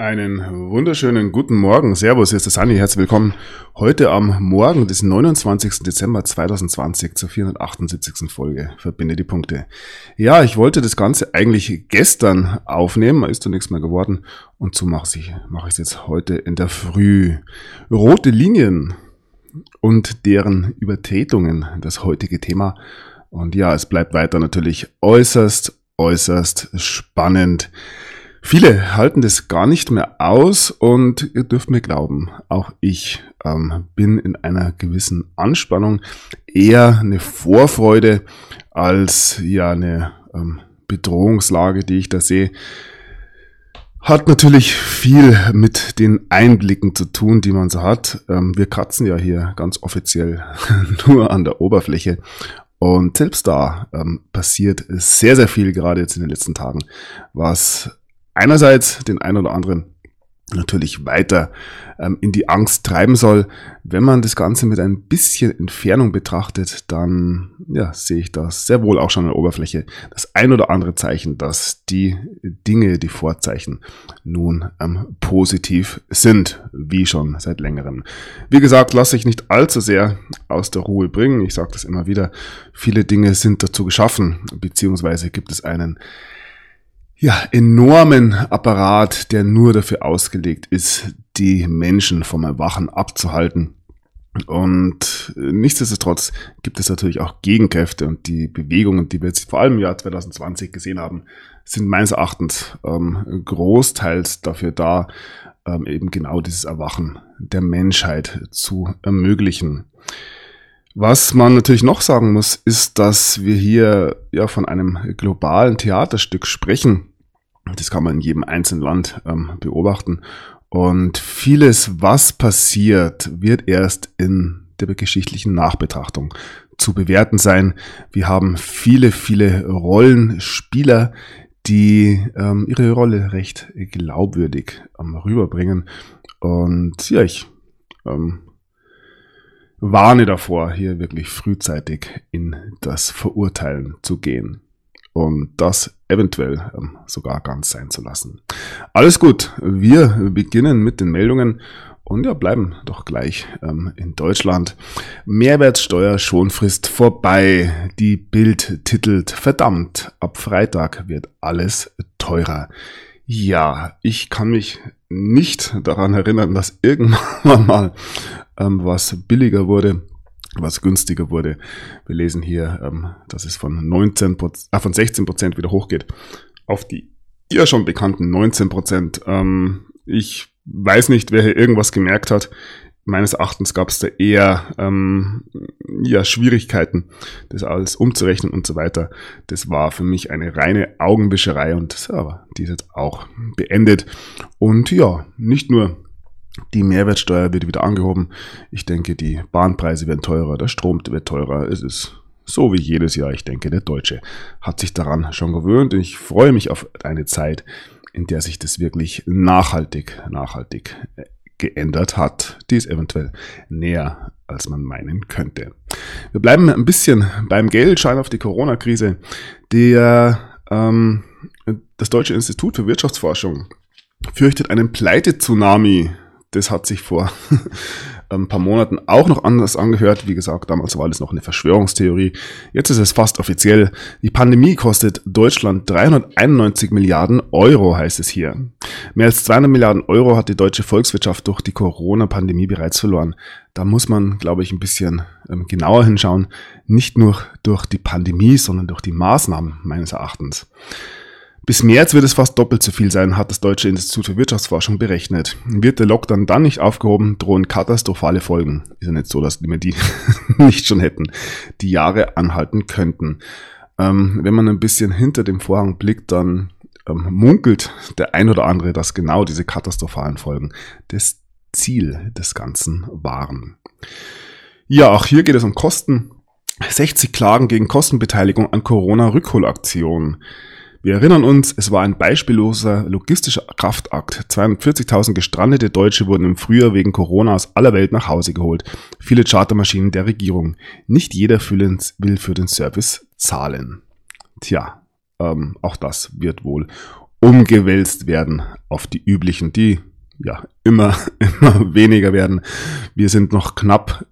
Einen wunderschönen guten Morgen. Servus, hier ist der Sani. Herzlich willkommen heute am Morgen des 29. Dezember 2020 zur 478. Folge. Verbinde die Punkte. Ja, ich wollte das Ganze eigentlich gestern aufnehmen, ist doch nichts mehr geworden. Und so mache ich es jetzt heute in der Früh. Rote Linien und deren Übertretungen, das heutige Thema. Und ja, es bleibt weiter natürlich äußerst spannend. Viele halten das gar nicht mehr aus und ihr dürft mir glauben, auch ich bin in einer gewissen Anspannung, eher eine Vorfreude als eine Bedrohungslage, die ich da sehe. Hat natürlich viel mit den Einblicken zu tun, die man so hat. Wir kratzen ja hier ganz offiziell nur an der Oberfläche. Und selbst da passiert sehr viel, gerade jetzt in den letzten Tagen, was einerseits den einen oder anderen natürlich weiter in die Angst treiben soll. Wenn man das Ganze mit ein bisschen Entfernung betrachtet, dann sehe ich das sehr wohl auch schon an der Oberfläche. Das ein oder andere Zeichen, dass die Dinge, die Vorzeichen nun positiv sind, wie schon seit längerem. Wie gesagt, lasse ich nicht allzu sehr aus der Ruhe bringen. Ich sage das immer wieder. Viele Dinge sind dazu geschaffen, beziehungsweise gibt es einen enormen Apparat, der nur dafür ausgelegt ist, die Menschen vom Erwachen abzuhalten. Und nichtsdestotrotz gibt es natürlich auch Gegenkräfte und die Bewegungen, die wir jetzt vor allem im Jahr 2020 gesehen haben, sind meines Erachtens großteils dafür da, eben genau dieses Erwachen der Menschheit zu ermöglichen. Was man natürlich noch sagen muss, ist, dass wir hier von einem globalen Theaterstück sprechen. Das kann man in jedem einzelnen Land beobachten. Und vieles, was passiert, wird erst in der geschichtlichen Nachbetrachtung zu bewerten sein. Wir haben viele Rollenspieler, die ihre Rolle recht glaubwürdig rüberbringen. Und ich warne davor, hier wirklich frühzeitig in das Verurteilen zu gehen und das eventuell sogar ganz sein zu lassen. Alles gut, wir beginnen mit den Meldungen und bleiben doch gleich in Deutschland. Mehrwertsteuer-Schonfrist vorbei. Die Bild titelt: Verdammt, ab Freitag wird alles teurer. Ja, ich kann mich nicht daran erinnern, dass irgendwann mal was billiger wurde, was günstiger wurde. Wir lesen hier, dass es von 16% wieder hochgeht auf die schon bekannten 19%. Ich weiß nicht, wer hier irgendwas gemerkt hat. Meines Erachtens gab es da eher Schwierigkeiten, das alles umzurechnen und so weiter. Das war für mich eine reine Augenwischerei und die ist jetzt auch beendet. Und nicht nur die Mehrwertsteuer wird wieder angehoben. Ich denke, die Bahnpreise werden teurer, der Strom wird teurer. Es ist so wie jedes Jahr. Ich denke, der Deutsche hat sich daran schon gewöhnt. Ich freue mich auf eine Zeit, in der sich das wirklich nachhaltig geändert hat. Die ist eventuell näher, als man meinen könnte. Wir bleiben ein bisschen beim Geld, schauen auf die Corona-Krise. Das Deutsche Institut für Wirtschaftsforschung fürchtet einen Pleite-Tsunami. Das hat sich vor ein paar Monaten auch noch anders angehört. Wie gesagt, damals war das noch eine Verschwörungstheorie. Jetzt ist es fast offiziell. Die Pandemie kostet Deutschland 391 Milliarden Euro, heißt es hier. Mehr als 200 Milliarden Euro hat die deutsche Volkswirtschaft durch die Corona-Pandemie bereits verloren. Da muss man, glaube ich, ein bisschen genauer hinschauen. Nicht nur durch die Pandemie, sondern durch die Maßnahmen meines Erachtens. Bis März wird es fast doppelt so viel sein, hat das Deutsche Institut für Wirtschaftsforschung berechnet. Wird der Lockdown dann nicht aufgehoben, drohen katastrophale Folgen. Ist ja nicht so, dass wir die nicht schon hätten, die Jahre anhalten könnten. Wenn man ein bisschen hinter dem Vorhang blickt, dann munkelt der ein oder andere, dass genau diese katastrophalen Folgen das Ziel des Ganzen waren. Ja, auch hier geht es um Kosten. 60 Klagen gegen Kostenbeteiligung an Corona-Rückholaktion. Wir erinnern uns, es war ein beispielloser logistischer Kraftakt. 240.000 gestrandete Deutsche wurden im Frühjahr wegen Corona aus aller Welt nach Hause geholt. Viele Chartermaschinen der Regierung. Nicht jeder will für den Service zahlen. Tja, auch das wird wohl umgewälzt werden auf die üblichen, die ja immer weniger werden. Wir sind noch knapp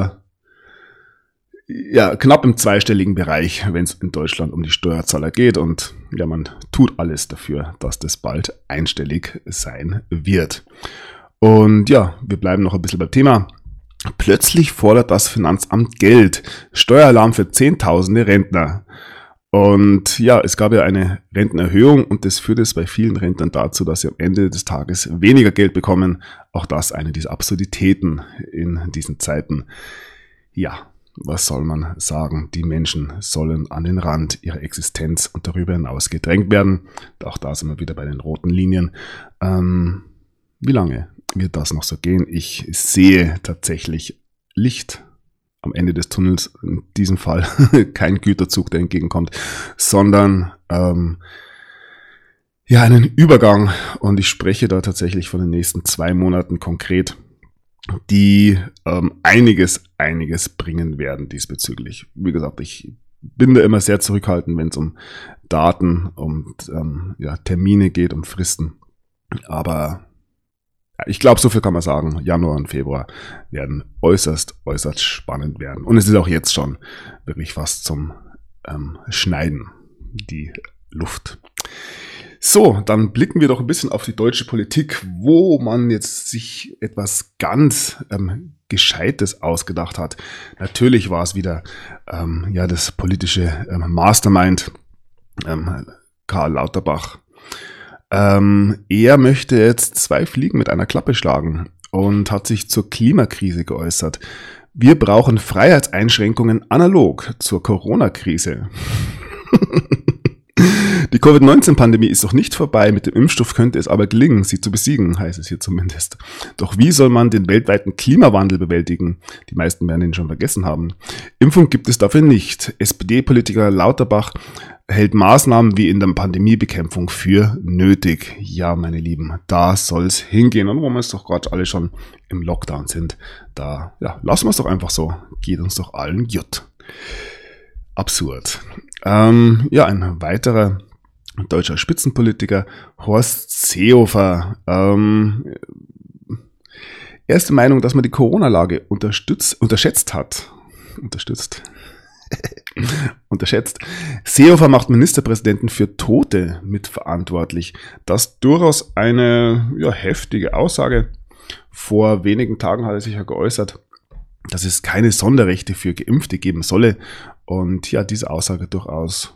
im zweistelligen Bereich, wenn es in Deutschland um die Steuerzahler geht, und ja, man tut alles dafür, dass das bald einstellig sein wird. Und ja, wir bleiben noch ein bisschen beim Thema. Plötzlich fordert das Finanzamt Geld. Steueralarm für Zehntausende Rentner. Und ja, es gab ja eine Rentenerhöhung und das führt es bei vielen Rentnern dazu, dass sie am Ende des Tages weniger Geld bekommen. Auch das eine dieser Absurditäten in diesen Zeiten. Ja, was soll man sagen? Die Menschen sollen an den Rand ihrer Existenz und darüber hinaus gedrängt werden. Auch da sind wir wieder bei den roten Linien. Wie lange wird das noch so gehen? Ich sehe tatsächlich Licht am Ende des Tunnels, in diesem Fall kein Güterzug, der entgegenkommt, sondern einen Übergang. Und ich spreche da tatsächlich von den nächsten 2 Monaten konkret, die einiges bringen werden diesbezüglich. Wie gesagt, ich bin da immer sehr zurückhaltend, wenn es um Daten und Termine geht, um Fristen. Aber ich glaube, so viel kann man sagen. Januar und Februar werden äußerst spannend werden. Und es ist auch jetzt schon wirklich fast zum Schneiden, die Luft. So, dann blicken wir doch ein bisschen auf die deutsche Politik, wo man jetzt sich etwas ganz Gescheites ausgedacht hat. Natürlich war es wieder das politische Mastermind Karl Lauterbach. Er möchte jetzt 2 Fliegen mit einer Klappe schlagen und hat sich zur Klimakrise geäußert. Wir brauchen Freiheitseinschränkungen analog zur Corona-Krise. Die Covid-19-Pandemie ist noch nicht vorbei, mit dem Impfstoff könnte es aber gelingen, sie zu besiegen, heißt es hier zumindest. Doch wie soll man den weltweiten Klimawandel bewältigen? Die meisten werden ihn schon vergessen haben. Impfung gibt es dafür nicht. SPD-Politiker Lauterbach hält Maßnahmen wie in der Pandemiebekämpfung für nötig. Ja, meine Lieben, da soll es hingehen. Und wo wir jetzt doch gerade alle schon im Lockdown sind, da lassen wir es doch einfach so. Geht uns doch allen gut. Absurd. Ein weiterer deutscher Spitzenpolitiker, Horst Seehofer. Er ist der Meinung, dass man die Corona-Lage unterschätzt hat. Unterschätzt. Seehofer macht Ministerpräsidenten für Tote mitverantwortlich. Das durchaus eine heftige Aussage. Vor wenigen Tagen hat er sich ja geäußert, dass es keine Sonderrechte für Geimpfte geben solle. Und ja, diese Aussage durchaus,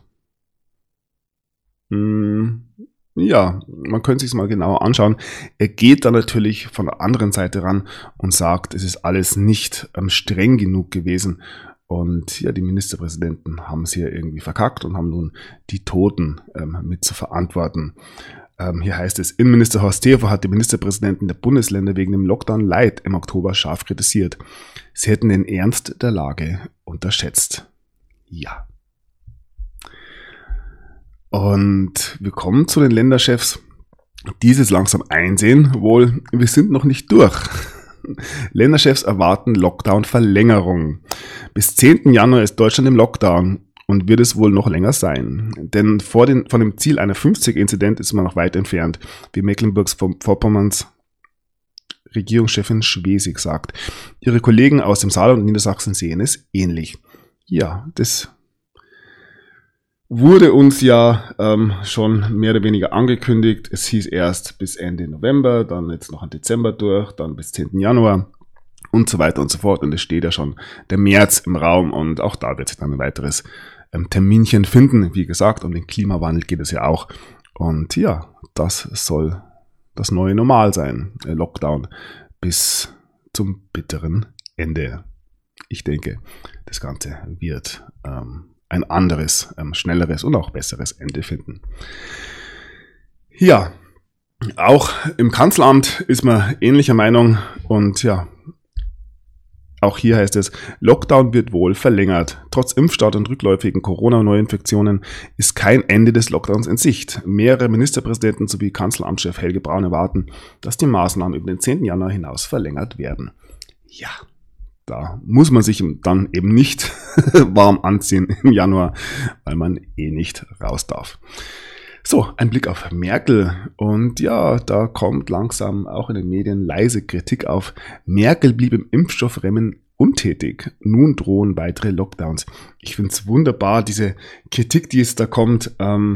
man könnte sich mal genauer anschauen. Er geht dann natürlich von der anderen Seite ran und sagt, es ist alles nicht streng genug gewesen. Und ja, die Ministerpräsidenten haben es hier irgendwie verkackt und haben nun die Toten mit zu verantworten. Hier heißt es, Innenminister Horst Seehofer hat die Ministerpräsidenten der Bundesländer wegen dem Lockdown Light im Oktober scharf kritisiert. Sie hätten den Ernst der Lage unterschätzt. Ja. Und wir kommen zu den Länderchefs, die dieses langsam einsehen, wohl, wir sind noch nicht durch. Länderchefs erwarten Lockdown-Verlängerung. Bis 10. Januar ist Deutschland im Lockdown und wird es wohl noch länger sein. Denn von dem Ziel einer 50-Inzidenz ist man noch weit entfernt, wie Mecklenburg-Vorpommerns Regierungschefin Schwesig sagt. Ihre Kollegen aus dem Saarland und Niedersachsen sehen es ähnlich. Ja, das wurde uns ja schon mehr oder weniger angekündigt. Es hieß erst bis Ende November, dann jetzt noch im Dezember durch, dann bis 10. Januar und so weiter und so fort. Und es steht ja schon der März im Raum und auch da wird sich dann ein weiteres Terminchen finden. Wie gesagt, um den Klimawandel geht es ja auch. Und ja, das soll das neue Normal sein. Lockdown bis zum bitteren Ende. Ich denke, das Ganze wird ein anderes, schnelleres und auch besseres Ende finden. Ja, auch im Kanzleramt ist man ähnlicher Meinung und ja, auch hier heißt es, Lockdown wird wohl verlängert. Trotz Impfstart und rückläufigen Corona-Neuinfektionen ist kein Ende des Lockdowns in Sicht. Mehrere Ministerpräsidenten sowie Kanzleramtschef Helge Braun erwarten, dass die Maßnahmen über den 10. Januar hinaus verlängert werden. Ja, da muss man sich dann eben nicht warm anziehen im Januar, weil man nicht raus darf. So, ein Blick auf Merkel. Und ja, da kommt langsam auch in den Medien leise Kritik auf. Merkel blieb im Impfstoffrennen untätig. Nun drohen weitere Lockdowns. Ich finde es wunderbar, diese Kritik, die es da kommt,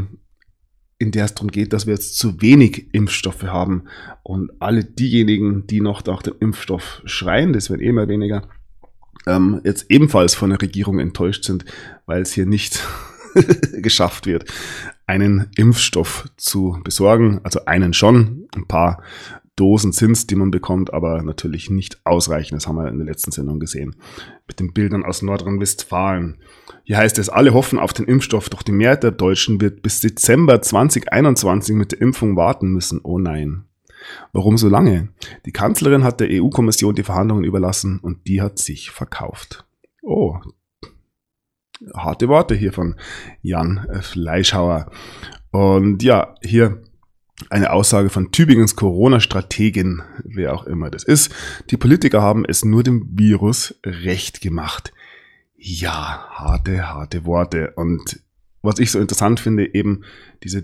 in der es darum geht, dass wir jetzt zu wenig Impfstoffe haben. Und alle diejenigen, die noch nach dem Impfstoff schreien, das werden immer weniger, jetzt ebenfalls von der Regierung enttäuscht sind, weil es hier nicht geschafft wird, einen Impfstoff zu besorgen. Also einen schon, ein paar Dosen sind es, die man bekommt, aber natürlich nicht ausreichend. Das haben wir in der letzten Sendung gesehen. Mit den Bildern aus Nordrhein-Westfalen. Hier heißt es, alle hoffen auf den Impfstoff, doch die Mehrheit der Deutschen wird bis Dezember 2021 mit der Impfung warten müssen. Oh nein. Warum so lange? Die Kanzlerin hat der EU-Kommission die Verhandlungen überlassen und die hat sich verkauft. Oh, harte Worte hier von Jan Fleischhauer. Und ja, hier eine Aussage von Tübingens Corona-Strategin, wer auch immer das ist. Die Politiker haben es nur dem Virus recht gemacht. Ja, harte Worte. Und was ich so interessant finde, eben diese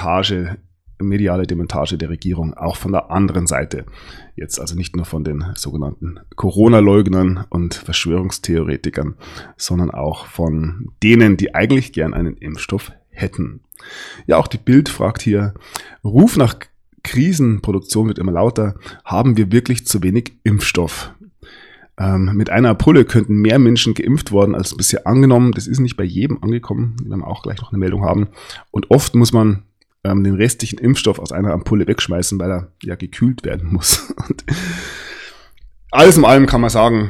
mediale Demontage der Regierung, auch von der anderen Seite. Jetzt also nicht nur von den sogenannten Corona-Leugnern und Verschwörungstheoretikern, sondern auch von denen, die eigentlich gern einen Impfstoff hätten. Ja, auch die Bild fragt hier, Ruf nach Krisenproduktion wird immer lauter, haben wir wirklich zu wenig Impfstoff? Mit einer Ampulle könnten mehr Menschen geimpft worden als bisher angenommen. Das ist nicht bei jedem angekommen, wenn wir auch gleich noch eine Meldung haben. Und oft muss man den restlichen Impfstoff aus einer Ampulle wegschmeißen, weil er ja gekühlt werden muss. Und alles in allem kann man sagen,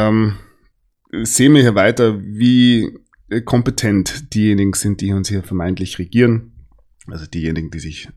sehen wir hier weiter, wie kompetent diejenigen sind, die uns hier vermeintlich regieren. Also diejenigen, die sich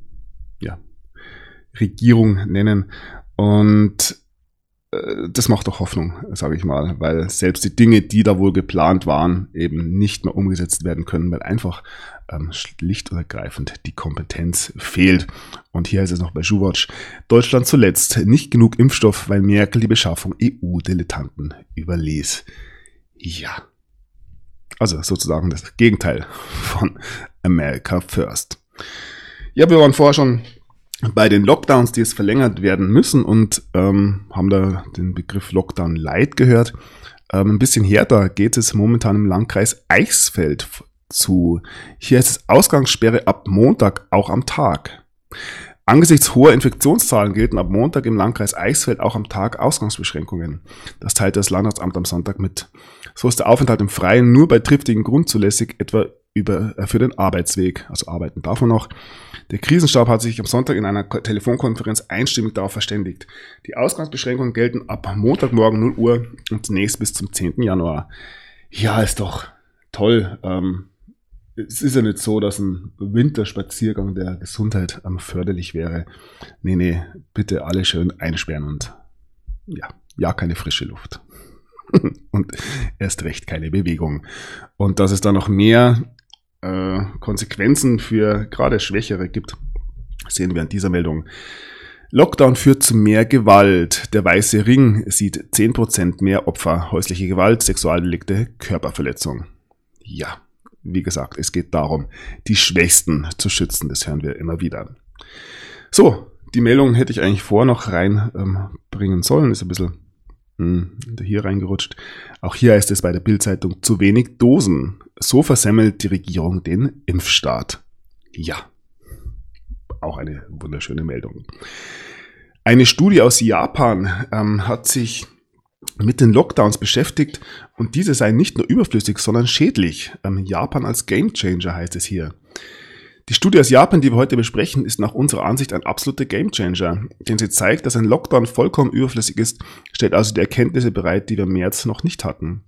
Regierung nennen. Und das macht doch Hoffnung, sage ich mal, weil selbst die Dinge, die da wohl geplant waren, eben nicht mehr umgesetzt werden können, weil einfach schlicht und ergreifend die Kompetenz fehlt. Und hier heißt es noch bei Schuwatch, Deutschland zuletzt, nicht genug Impfstoff, weil Merkel die Beschaffung EU-Dilettanten überließ. Ja, also sozusagen das Gegenteil von America First. Ja, wir waren vorher schon bei den Lockdowns, die jetzt verlängert werden müssen und haben da den Begriff Lockdown Light gehört. Ein bisschen härter geht es momentan im Landkreis Eichsfeld zu. Hier ist es Ausgangssperre ab Montag, auch am Tag. Angesichts hoher Infektionszahlen gelten ab Montag im Landkreis Eichsfeld auch am Tag Ausgangsbeschränkungen. Das teilte das Landratsamt am Sonntag mit. So ist der Aufenthalt im Freien nur bei triftigem Grund zulässig, etwa für den Arbeitsweg. Also arbeiten darf man noch. Der Krisenstab hat sich am Sonntag in einer Telefonkonferenz einstimmig darauf verständigt. Die Ausgangsbeschränkungen gelten ab Montagmorgen 0 Uhr und zunächst bis zum 10. Januar. Ja, ist doch toll. Es ist ja nicht so, dass ein Winterspaziergang der Gesundheit förderlich wäre. Nee, bitte alle schön einsperren und ja, keine frische Luft. Und erst recht keine Bewegung. Und dass es da noch mehr Konsequenzen für gerade Schwächere gibt, sehen wir an dieser Meldung. Lockdown führt zu mehr Gewalt. Der Weiße Ring sieht 10% mehr Opfer. Häusliche Gewalt, Sexualdelikte, Körperverletzung. Ja, wie gesagt, es geht darum, die Schwächsten zu schützen. Das hören wir immer wieder. So, die Meldung hätte ich eigentlich vorher noch reinbringen sollen. Ist ein bisschen hier reingerutscht. Auch hier heißt es bei der Bild-Zeitung, zu wenig Dosen. So versemmelt die Regierung den Impfstart. Ja, auch eine wunderschöne Meldung. Eine Studie aus Japan hat sich mit den Lockdowns beschäftigt und diese seien nicht nur überflüssig, sondern schädlich. Japan als Gamechanger heißt es hier. Die Studie aus Japan, die wir heute besprechen, ist nach unserer Ansicht ein absoluter Gamechanger, denn sie zeigt, dass ein Lockdown vollkommen überflüssig ist, stellt also die Erkenntnisse bereit, die wir im März noch nicht hatten.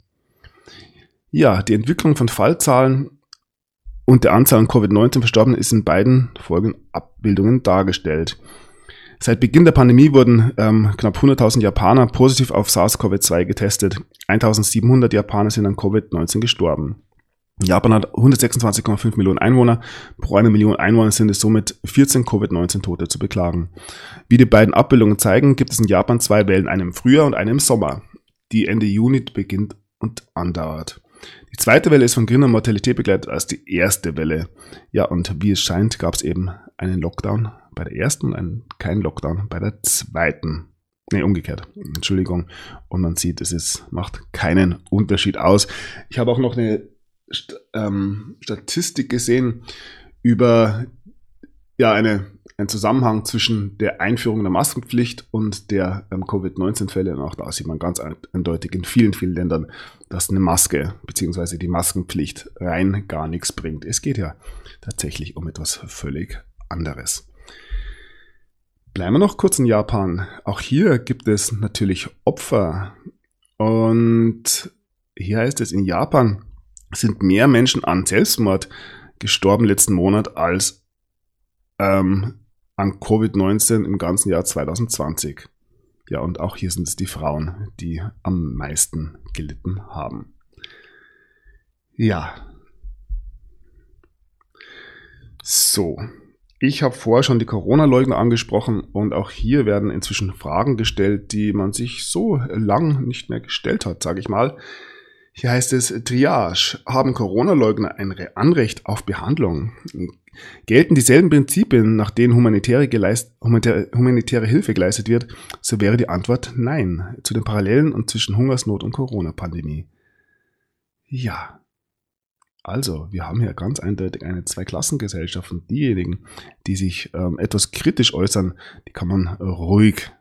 Ja, die Entwicklung von Fallzahlen und der Anzahl an Covid-19-Verstorbenen ist in beiden folgenden Abbildungen dargestellt. Seit Beginn der Pandemie wurden knapp 100.000 Japaner positiv auf SARS-CoV-2 getestet. 1.700 Japaner sind an Covid-19 gestorben. Japan hat 126,5 Millionen Einwohner. Pro 1 Million Einwohner sind es somit 14 Covid-19-Tote zu beklagen. Wie die beiden Abbildungen zeigen, gibt es in Japan 2 Wellen, eine im Frühjahr und eine im Sommer, die Ende Juni beginnt und andauert. Die zweite Welle ist von geringer Mortalität begleitet als die erste Welle. Ja, und wie es scheint, gab es eben einen Lockdown bei der ersten und keinen Lockdown bei der zweiten. Nee, umgekehrt. Entschuldigung. Und man sieht, macht keinen Unterschied aus. Ich habe auch noch eine Statistik gesehen über einen Zusammenhang zwischen der Einführung der Maskenpflicht und der Covid-19-Fälle. Und auch da sieht man ganz eindeutig in vielen, vielen Ländern, dass eine Maske bzw. die Maskenpflicht rein gar nichts bringt. Es geht ja tatsächlich um etwas völlig anderes. Bleiben wir noch kurz in Japan. Auch hier gibt es natürlich Opfer. Und hier heißt es, in Japan sind mehr Menschen an Selbstmord gestorben letzten Monat als an Covid-19 im ganzen Jahr 2020. Ja, und auch hier sind es die Frauen, die am meisten gelitten haben. Ja. So. Ich habe vorher schon die Corona-Leugner angesprochen und auch hier werden inzwischen Fragen gestellt, die man sich so lang nicht mehr gestellt hat, sage ich mal. Hier heißt es, Triage. Haben Corona-Leugner ein Anrecht auf Behandlung? Gelten dieselben Prinzipien, nach denen humanitäre Hilfe geleistet wird? So wäre die Antwort nein. Zu den Parallelen und zwischen Hungersnot und Corona-Pandemie. Ja. Also, wir haben hier ganz eindeutig eine Zweiklassengesellschaft und diejenigen, die sich etwas kritisch äußern, die kann man ruhig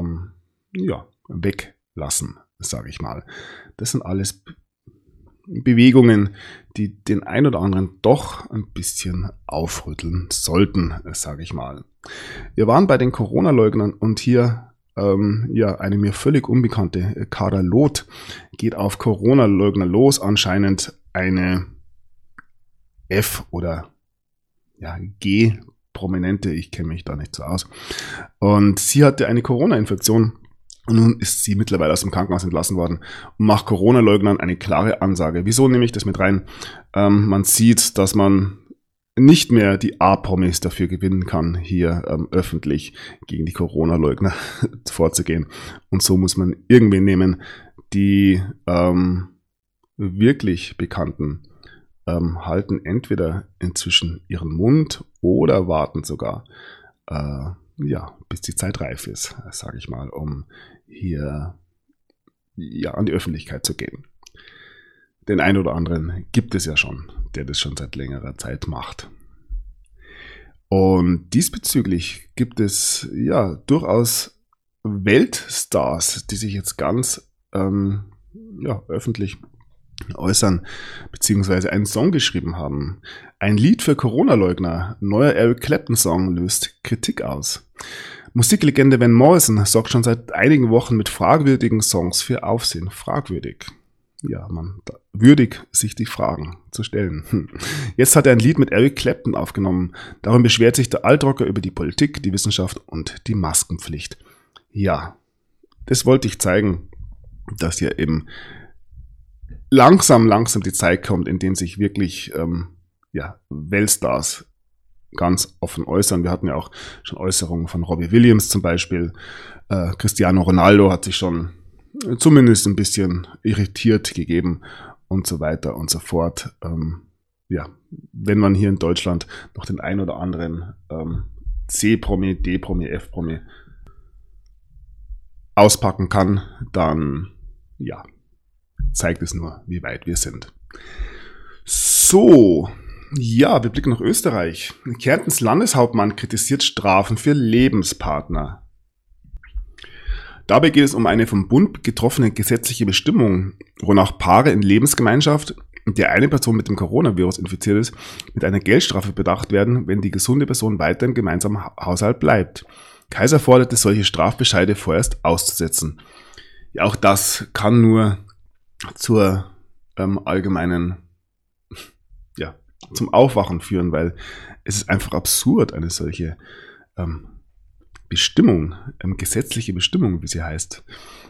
weglassen, sage ich mal. Das sind alles Bewegungen, die den ein oder anderen doch ein bisschen aufrütteln sollten, sage ich mal. Wir waren bei den Corona-Leugnern und hier eine mir völlig unbekannte Kara Loth geht auf Corona-Leugner los, anscheinend eine F- oder G-Prominente, ich kenne mich da nicht so aus. Und sie hatte eine Corona-Infektion und nun ist sie mittlerweile aus dem Krankenhaus entlassen worden und macht Corona-Leugnern eine klare Ansage. Wieso nehme ich das mit rein? Man sieht, dass man nicht mehr die A-Promis dafür gewinnen kann, hier öffentlich gegen die Corona-Leugner vorzugehen. Und so muss man irgendwen nehmen, die wirklich Bekannten halten entweder inzwischen ihren Mund oder warten sogar, bis die Zeit reif ist, sage ich mal, um hier an die Öffentlichkeit zu gehen. Den einen oder anderen gibt es ja schon, der das schon seit längerer Zeit macht. Und diesbezüglich gibt es durchaus Weltstars, die sich jetzt ganz öffentlich äußern, beziehungsweise einen Song geschrieben haben. Ein Lied für Corona-Leugner. Neuer Eric Clapton-Song löst Kritik aus. Musiklegende Van Morrison sorgt schon seit einigen Wochen mit fragwürdigen Songs für Aufsehen. Fragwürdig. Ja, würdig, sich die Fragen zu stellen. Jetzt hat er ein Lied mit Eric Clapton aufgenommen. Darin beschwert sich der Altrocker über die Politik, die Wissenschaft und die Maskenpflicht. Ja, das wollte ich zeigen, dass hier eben langsam die Zeit kommt, in dem sich wirklich Weltstars ganz offen äußern. Wir hatten ja auch schon Äußerungen von Robbie Williams zum Beispiel. Cristiano Ronaldo hat sich schon zumindest ein bisschen irritiert gegeben und so weiter und so fort. Wenn man hier in Deutschland noch den ein oder anderen C-Promi, D-Promi, F-Promi auspacken kann, dann zeigt es nur, wie weit wir sind. So, wir blicken nach Österreich. Kärntens Landeshauptmann kritisiert Strafen für Lebenspartner. Dabei geht es um eine vom Bund getroffene gesetzliche Bestimmung, wonach Paare in Lebensgemeinschaft, in der eine Person mit dem Coronavirus infiziert ist, mit einer Geldstrafe bedacht werden, wenn die gesunde Person weiter im gemeinsamen Haushalt bleibt. Kaiser forderte, solche Strafbescheide vorerst auszusetzen. Ja, auch das kann nur zur allgemeinen, zum Aufwachen führen, weil es ist einfach absurd, eine solche Bestimmung, gesetzliche Bestimmung, wie sie heißt.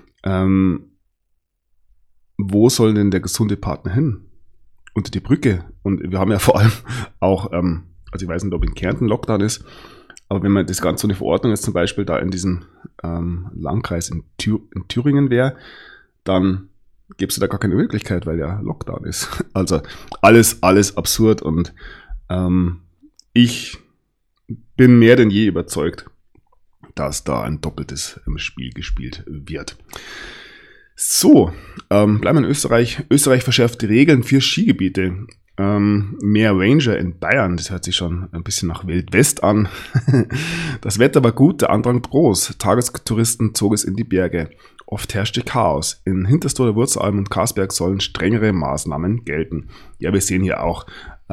Wo soll denn der gesunde Partner hin? Unter die Brücke. Und wir haben ja vor allem auch, ich weiß nicht, ob in Kärnten Lockdown ist, aber wenn man das Ganze so eine Verordnung jetzt zum Beispiel da in diesem Landkreis in Thüringen wäre, dann gäbe es da gar keine Möglichkeit, weil ja Lockdown ist. Also alles absurd und ich bin mehr denn je überzeugt, dass da ein doppeltes Spiel gespielt wird. So, bleiben wir in Österreich. Österreich verschärft die Regeln für Skigebiete. Mehr Ranger in Bayern, das hört sich schon ein bisschen nach Wildwest an. Das Wetter war gut, der Andrang groß. Tagestouristen zog es in die Berge. Oft herrschte Chaos. In Hinterstoder, Wurzelalm und Karsberg sollen strengere Maßnahmen gelten. Ja, wir sehen hier auch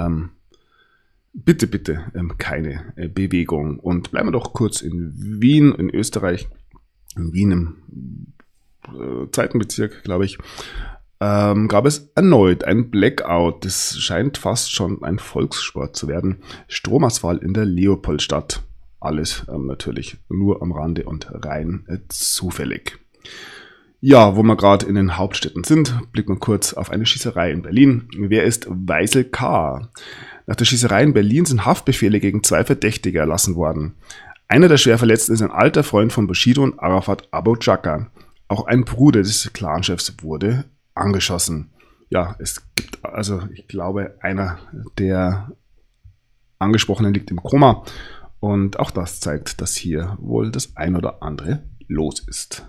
bitte keine Bewegung. Und bleiben wir doch kurz in Wien, in Österreich. In Wien im zweiten Bezirk, glaube ich, gab es erneut ein Blackout. Das scheint fast schon ein Volkssport zu werden. Stromausfall in der Leopoldstadt. Alles natürlich nur am Rande und rein zufällig. Ja, wo wir gerade in den Hauptstädten sind, blicken wir kurz auf eine Schießerei in Berlin. Wer ist Weisel K.? Nach der Schießerei in Berlin sind Haftbefehle gegen 2 Verdächtige erlassen worden. Einer der Schwerverletzten ist ein alter Freund von Bushido und Arafat Abu Chaka. Auch ein Bruder des Clanchefs wurde angeschossen. Ja, es gibt also, ich glaube, einer der Angesprochenen liegt im Koma. Und auch das zeigt, dass hier wohl das ein oder andere los ist.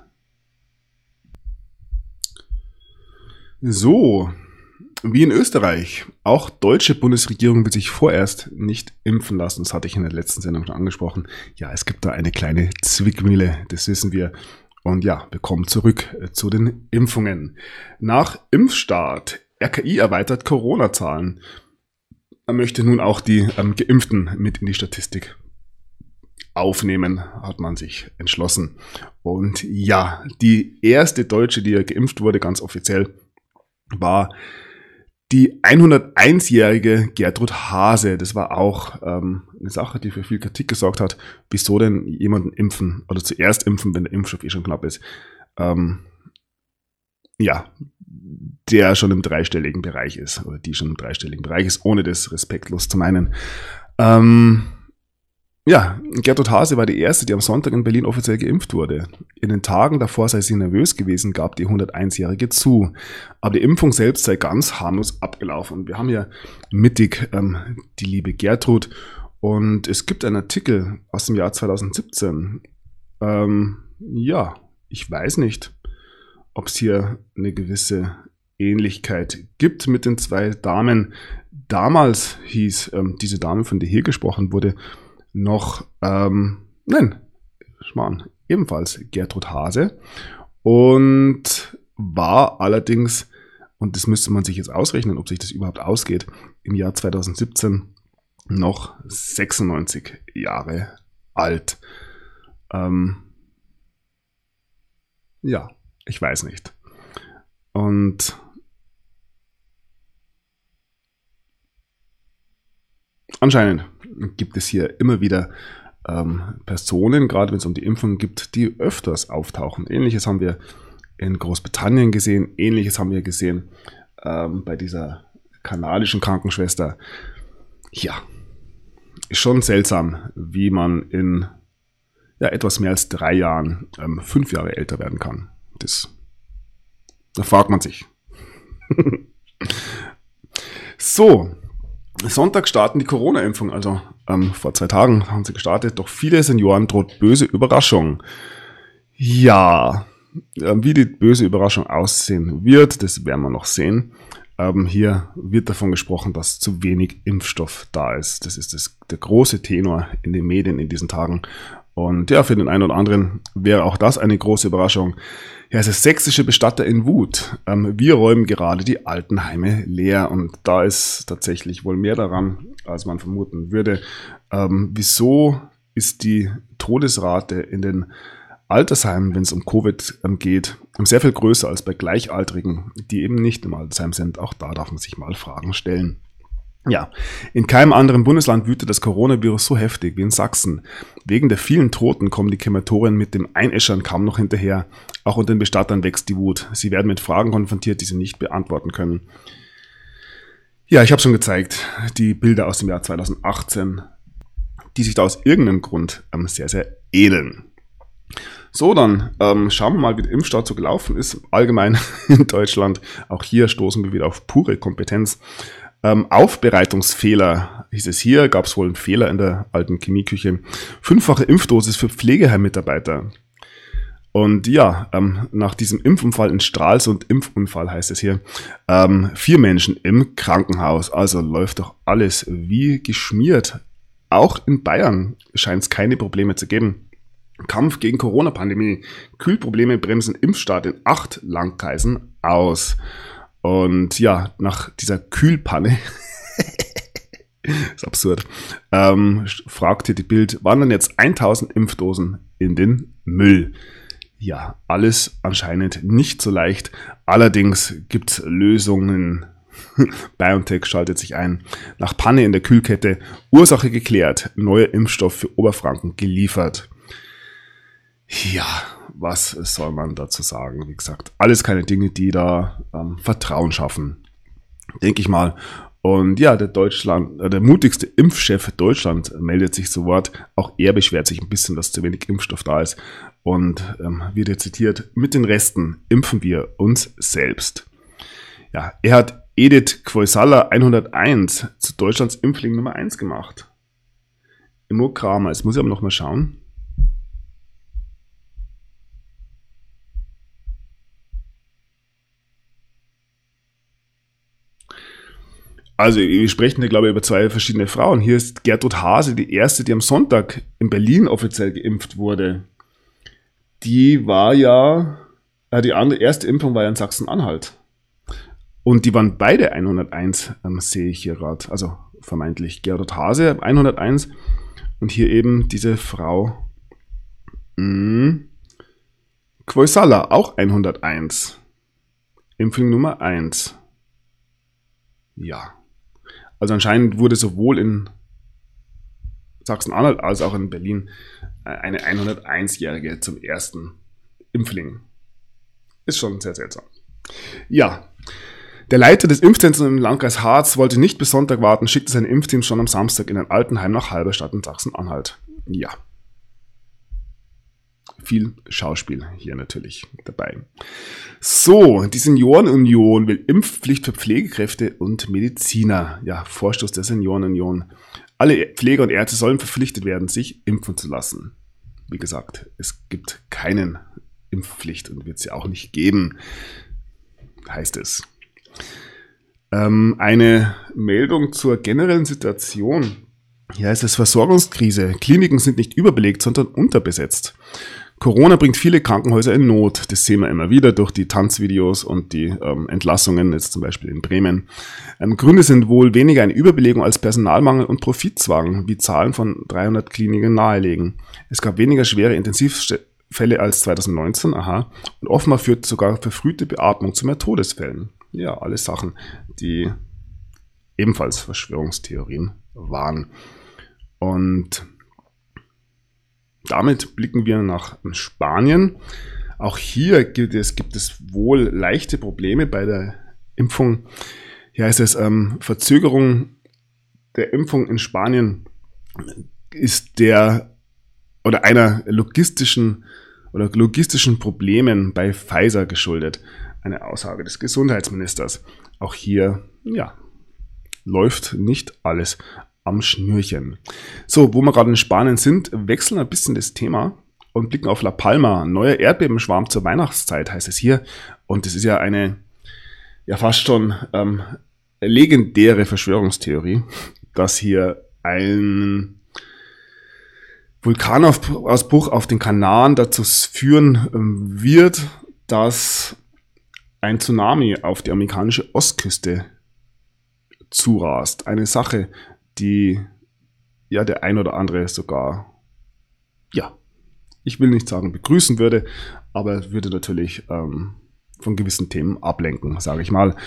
So, wie in Österreich. Auch deutsche Bundesregierung will sich vorerst nicht impfen lassen. Das hatte ich in der letzten Sendung schon angesprochen. Ja, es gibt da eine kleine Zwickmühle, das wissen wir. Und ja, wir kommen zurück zu den Impfungen. Nach Impfstart. RKI erweitert Corona-Zahlen. Man möchte nun auch die Geimpften mit in die Statistik aufnehmen, hat man sich entschlossen. Und ja, die erste Deutsche, die geimpft wurde, ganz offiziell, war die 101-jährige Gertrud Hase. Das war auch eine Sache, die für viel Kritik gesorgt hat. Wieso denn jemanden impfen oder zuerst impfen, wenn der Impfstoff schon knapp ist? Ja, der schon im dreistelligen Bereich ist oder die schon im dreistelligen Bereich ist, ohne das respektlos zu meinen. Ja, Gertrud Hase war die erste, die am Sonntag in Berlin offiziell geimpft wurde. In den Tagen davor sei sie nervös gewesen, gab die 101-Jährige zu. Aber die Impfung selbst sei ganz harmlos abgelaufen. Und wir haben hier mittig die liebe Gertrud. Und es gibt einen Artikel aus dem Jahr 2017. Ja, ich weiß nicht, ob es hier eine gewisse Ähnlichkeit gibt mit den 2 Damen. Damals hieß diese Dame, von der hier gesprochen wurde, noch, ebenfalls Gertrud Hase und war allerdings, und das müsste man sich jetzt ausrechnen, ob sich das überhaupt ausgeht, im Jahr 2017 noch 96 Jahre alt. Ja, ich weiß nicht. Und anscheinend gibt es hier immer wieder Personen, gerade wenn es um die Impfung geht, die öfters auftauchen. Ähnliches haben wir in Großbritannien gesehen, Ähnliches haben wir gesehen bei dieser kanadischen Krankenschwester. Ja, ist schon seltsam, wie man in etwas mehr als 3 Jahren 5 Jahre älter werden kann. Da fragt man sich. So, Sonntag starten die Corona-Impfung, also vor 2 Tagen haben sie gestartet, doch viele Senioren droht böse Überraschung. Ja, wie die böse Überraschung aussehen wird, das werden wir noch sehen. Hier wird davon gesprochen, dass zu wenig Impfstoff da ist. Das ist der große Tenor in den Medien in diesen Tagen. Und ja, für den einen oder anderen wäre auch das eine große Überraschung. Ja, es ist sächsische Bestatter in Wut. Wir räumen gerade die Altenheime leer und da ist tatsächlich wohl mehr daran, als man vermuten würde. Wieso ist die Todesrate in den Altersheimen, wenn es um Covid geht, sehr viel größer als bei Gleichaltrigen, die eben nicht im Altersheim sind? Auch da darf man sich mal Fragen stellen. Ja, in keinem anderen Bundesland wütet das Coronavirus so heftig wie in Sachsen. Wegen der vielen Toten kommen die Krematorien mit dem Einäschern kaum noch hinterher. Auch unter den Bestattern wächst die Wut. Sie werden mit Fragen konfrontiert, die sie nicht beantworten können. Ja, ich habe schon gezeigt, die Bilder aus dem Jahr 2018, die sich da aus irgendeinem Grund sehr, sehr ähneln. So, dann schauen wir mal, wie der Impfstart so gelaufen ist. Allgemein in Deutschland. Auch hier stoßen wir wieder auf pure Kompetenz. Aufbereitungsfehler hieß es hier. Gab es wohl einen Fehler in der alten Chemieküche. 5-fache Impfdosis für Pflegeheimmitarbeiter. Und ja, nach diesem Impfunfall in Stralsund, Impfunfall heißt es hier, 4 Menschen im Krankenhaus. Also läuft doch alles wie geschmiert. Auch in Bayern scheint es keine Probleme zu geben. Kampf gegen Corona-Pandemie. Kühlprobleme bremsen Impfstart in 8 Landkreisen aus. Und ja, nach dieser Kühlpanne, ist absurd, fragte die Bild, wandern jetzt 1000 Impfdosen in den Müll. Ja, alles anscheinend nicht so leicht. Allerdings gibt es Lösungen. BioNTech schaltet sich ein. Nach Panne in der Kühlkette, Ursache geklärt, neuer Impfstoff für Oberfranken geliefert. Ja, was soll man dazu sagen? Wie gesagt, alles keine Dinge, die da Vertrauen schaffen, denke ich mal. Und ja, der mutigste Impfchef Deutschland meldet sich zu Wort. Auch er beschwert sich ein bisschen, dass zu wenig Impfstoff da ist. Und wird er zitiert, mit den Resten impfen wir uns selbst. Ja, er hat Edith Khoisalla 101 zu Deutschlands Impfling Nummer 1 gemacht. Immo Kramer, jetzt muss ich aber noch mal schauen. Also wir sprechen hier, glaube ich, über 2 verschiedene Frauen. Hier ist Gertrud Hase, die erste, die am Sonntag in Berlin offiziell geimpft wurde. Die war ja, die erste Impfung war ja in Sachsen-Anhalt. Und die waren beide 101, sehe ich hier gerade. Also vermeintlich Gertrud Hase 101 und hier eben diese Frau Khoisalla, auch 101. Impfung Nummer 1. Ja. Also anscheinend wurde sowohl in Sachsen-Anhalt als auch in Berlin eine 101-Jährige zum ersten Impfling. Ist schon sehr seltsam. Ja, der Leiter des Impfzentrums im Landkreis Harz wollte nicht bis Sonntag warten, schickte sein Impfteam schon am Samstag in ein Altenheim nach Halberstadt in Sachsen-Anhalt. Ja. Viel Schauspiel hier natürlich dabei. So, die Seniorenunion will Impfpflicht für Pflegekräfte und Mediziner. Ja, Vorstoß der Seniorenunion. Alle Pfleger und Ärzte sollen verpflichtet werden, sich impfen zu lassen. Wie gesagt, es gibt keine Impfpflicht und wird sie auch nicht geben, heißt es. Eine Meldung zur generellen Situation. Hier heißt es Versorgungskrise. Kliniken sind nicht überbelegt, sondern unterbesetzt. Corona bringt viele Krankenhäuser in Not. Das sehen wir immer wieder durch die Tanzvideos und die Entlassungen, jetzt zum Beispiel in Bremen. Gründe sind wohl weniger eine Überbelegung als Personalmangel und Profitzwang, wie Zahlen von 300 Kliniken nahelegen. Es gab weniger schwere Intensivfälle als 2019, und offenbar führt sogar verfrühte Beatmung zu mehr Todesfällen. Ja, alles Sachen, die ebenfalls Verschwörungstheorien waren. Und damit blicken wir nach Spanien. Auch hier gibt es wohl leichte Probleme bei der Impfung. Hier heißt es, Verzögerung der Impfung in Spanien ist einer logistischen Problemen bei Pfizer geschuldet. Eine Aussage des Gesundheitsministers. Auch hier, ja, läuft nicht alles am Schnürchen. So, wo wir gerade in Spanien sind, wechseln ein bisschen das Thema und blicken auf La Palma. Neuer Erdbebenschwarm zur Weihnachtszeit, heißt es hier. Und das ist ja eine fast schon legendäre Verschwörungstheorie, dass hier ein Vulkanausbruch auf den Kanaren dazu führen wird, dass ein Tsunami auf die amerikanische Ostküste zurast. Eine Sache, die ja der ein oder andere sogar, ich will nicht sagen begrüßen würde, aber würde natürlich von gewissen Themen ablenken, sage ich mal.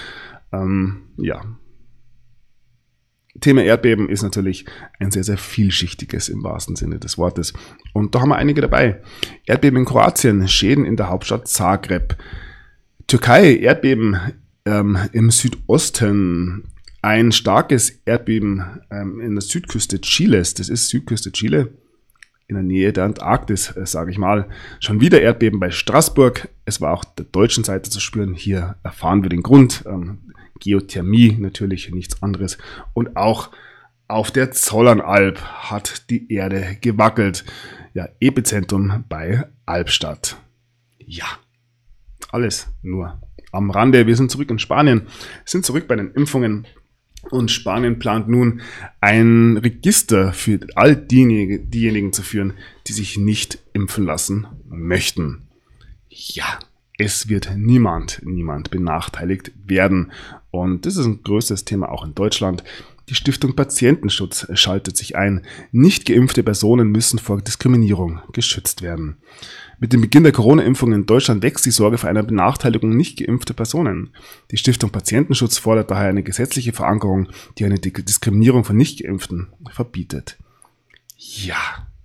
Thema Erdbeben ist natürlich ein sehr, sehr vielschichtiges im wahrsten Sinne des Wortes. Und da haben wir einige dabei. Erdbeben in Kroatien, Schäden in der Hauptstadt Zagreb. Türkei, Erdbeben im Südosten. Ein starkes Erdbeben in der Südküste Chiles, das ist Südküste Chile, in der Nähe der Antarktis, sage ich mal. Schon wieder Erdbeben bei Straßburg. Es war auch der deutschen Seite zu spüren. Hier erfahren wir den Grund. Geothermie, natürlich nichts anderes. Und auch auf der Zollernalb hat die Erde gewackelt. Ja, Epizentrum bei Albstadt. Ja, alles nur am Rande. Wir sind zurück in Spanien, sind zurück bei den Impfungen. Und Spanien plant nun ein Register für all diejenigen zu führen, die sich nicht impfen lassen möchten. Ja, es wird niemand benachteiligt werden. Und das ist ein größeres Thema auch in Deutschland. Die Stiftung Patientenschutz schaltet sich ein. Nicht geimpfte Personen müssen vor Diskriminierung geschützt werden. Mit dem Beginn der Corona-Impfung in Deutschland wächst die Sorge vor einer Benachteiligung nicht geimpfter Personen. Die Stiftung Patientenschutz fordert daher eine gesetzliche Verankerung, die eine Diskriminierung von Nicht-Geimpften verbietet. Ja.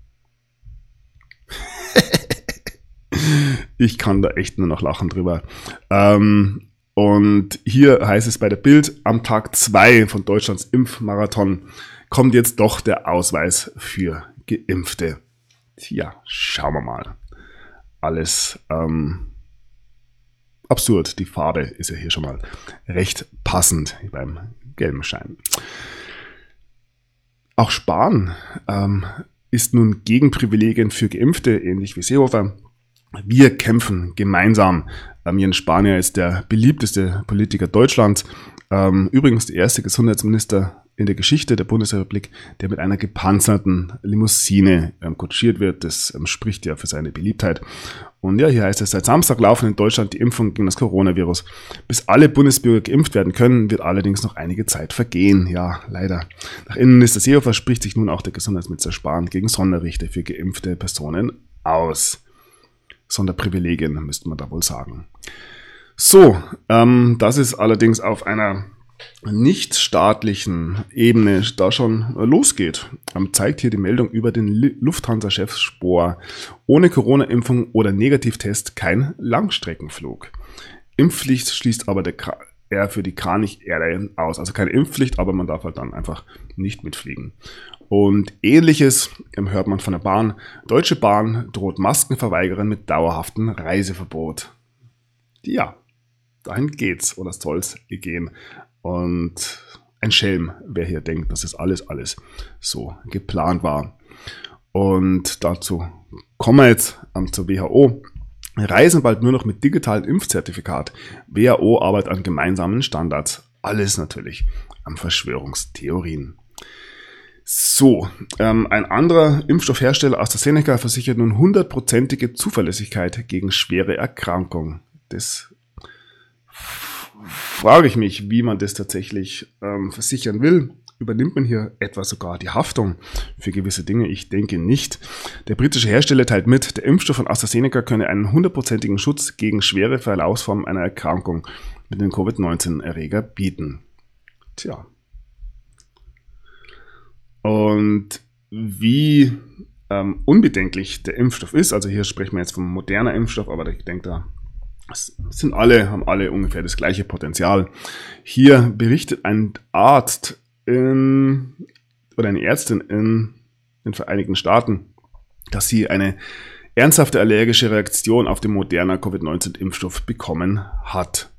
Ich kann da echt nur noch lachen drüber. Und hier heißt es bei der Bild, am Tag 2 von Deutschlands Impfmarathon kommt jetzt doch der Ausweis für Geimpfte. Tja, schauen wir mal. Alles absurd. Die Farbe ist ja hier schon mal recht passend beim gelben Schein. Auch Spahn ist nun gegen Privilegien für Geimpfte, ähnlich wie Seehofer. Wir kämpfen gemeinsam. Jens Spahn ist der beliebteste Politiker Deutschlands. Übrigens der erste Gesundheitsminister in der Geschichte der Bundesrepublik, der mit einer gepanzerten Limousine kutschiert wird. Das spricht ja für seine Beliebtheit. Und ja, hier heißt es, seit Samstag laufen in Deutschland die Impfungen gegen das Coronavirus. Bis alle Bundesbürger geimpft werden können, wird allerdings noch einige Zeit vergehen. Ja, leider. Nach Innenminister Seehofer spricht sich nun auch der Gesundheitsminister Spahn gegen Sonderrechte für geimpfte Personen aus. Sonderprivilegien, müsste man da wohl sagen. So, das ist allerdings auf einer nichtstaatlichen Ebene da schon losgeht. Zeigt hier die Meldung über den Lufthansa-Chef Spohr. Ohne Corona-Impfung oder Negativtest kein Langstreckenflug. Impfpflicht schließt aber er für die Kranich Airline aus. Also keine Impfpflicht, aber man darf halt dann einfach nicht mitfliegen. Und Ähnliches hört man von der Bahn. Deutsche Bahn droht Maskenverweigerern mit dauerhaftem Reiseverbot. Ja, dahin geht's oder soll's gehen. Und ein Schelm, wer hier denkt, dass das alles so geplant war. Und dazu kommen wir jetzt zur WHO. Reisen bald nur noch mit digitalem Impfzertifikat. WHO arbeitet an gemeinsamen Standards. Alles natürlich an Verschwörungstheorien. So, ein anderer Impfstoffhersteller AstraZeneca versichert nun 100%ige Zuverlässigkeit gegen schwere Erkrankung. Das frage ich mich, wie man das tatsächlich versichern will. Übernimmt man hier etwa sogar die Haftung für gewisse Dinge? Ich denke nicht. Der britische Hersteller teilt mit, der Impfstoff von AstraZeneca könne einen 100%igen Schutz gegen schwere Verlaufsformen einer Erkrankung mit dem Covid-19-Erreger bieten. Tja. Und wie unbedenklich der Impfstoff ist, also hier sprechen wir jetzt vom modernen Impfstoff, aber ich denke, haben alle ungefähr das gleiche Potenzial. Hier berichtet ein Arzt oder eine Ärztin in den Vereinigten Staaten, dass sie eine ernsthafte allergische Reaktion auf den modernen Covid-19-Impfstoff bekommen hat.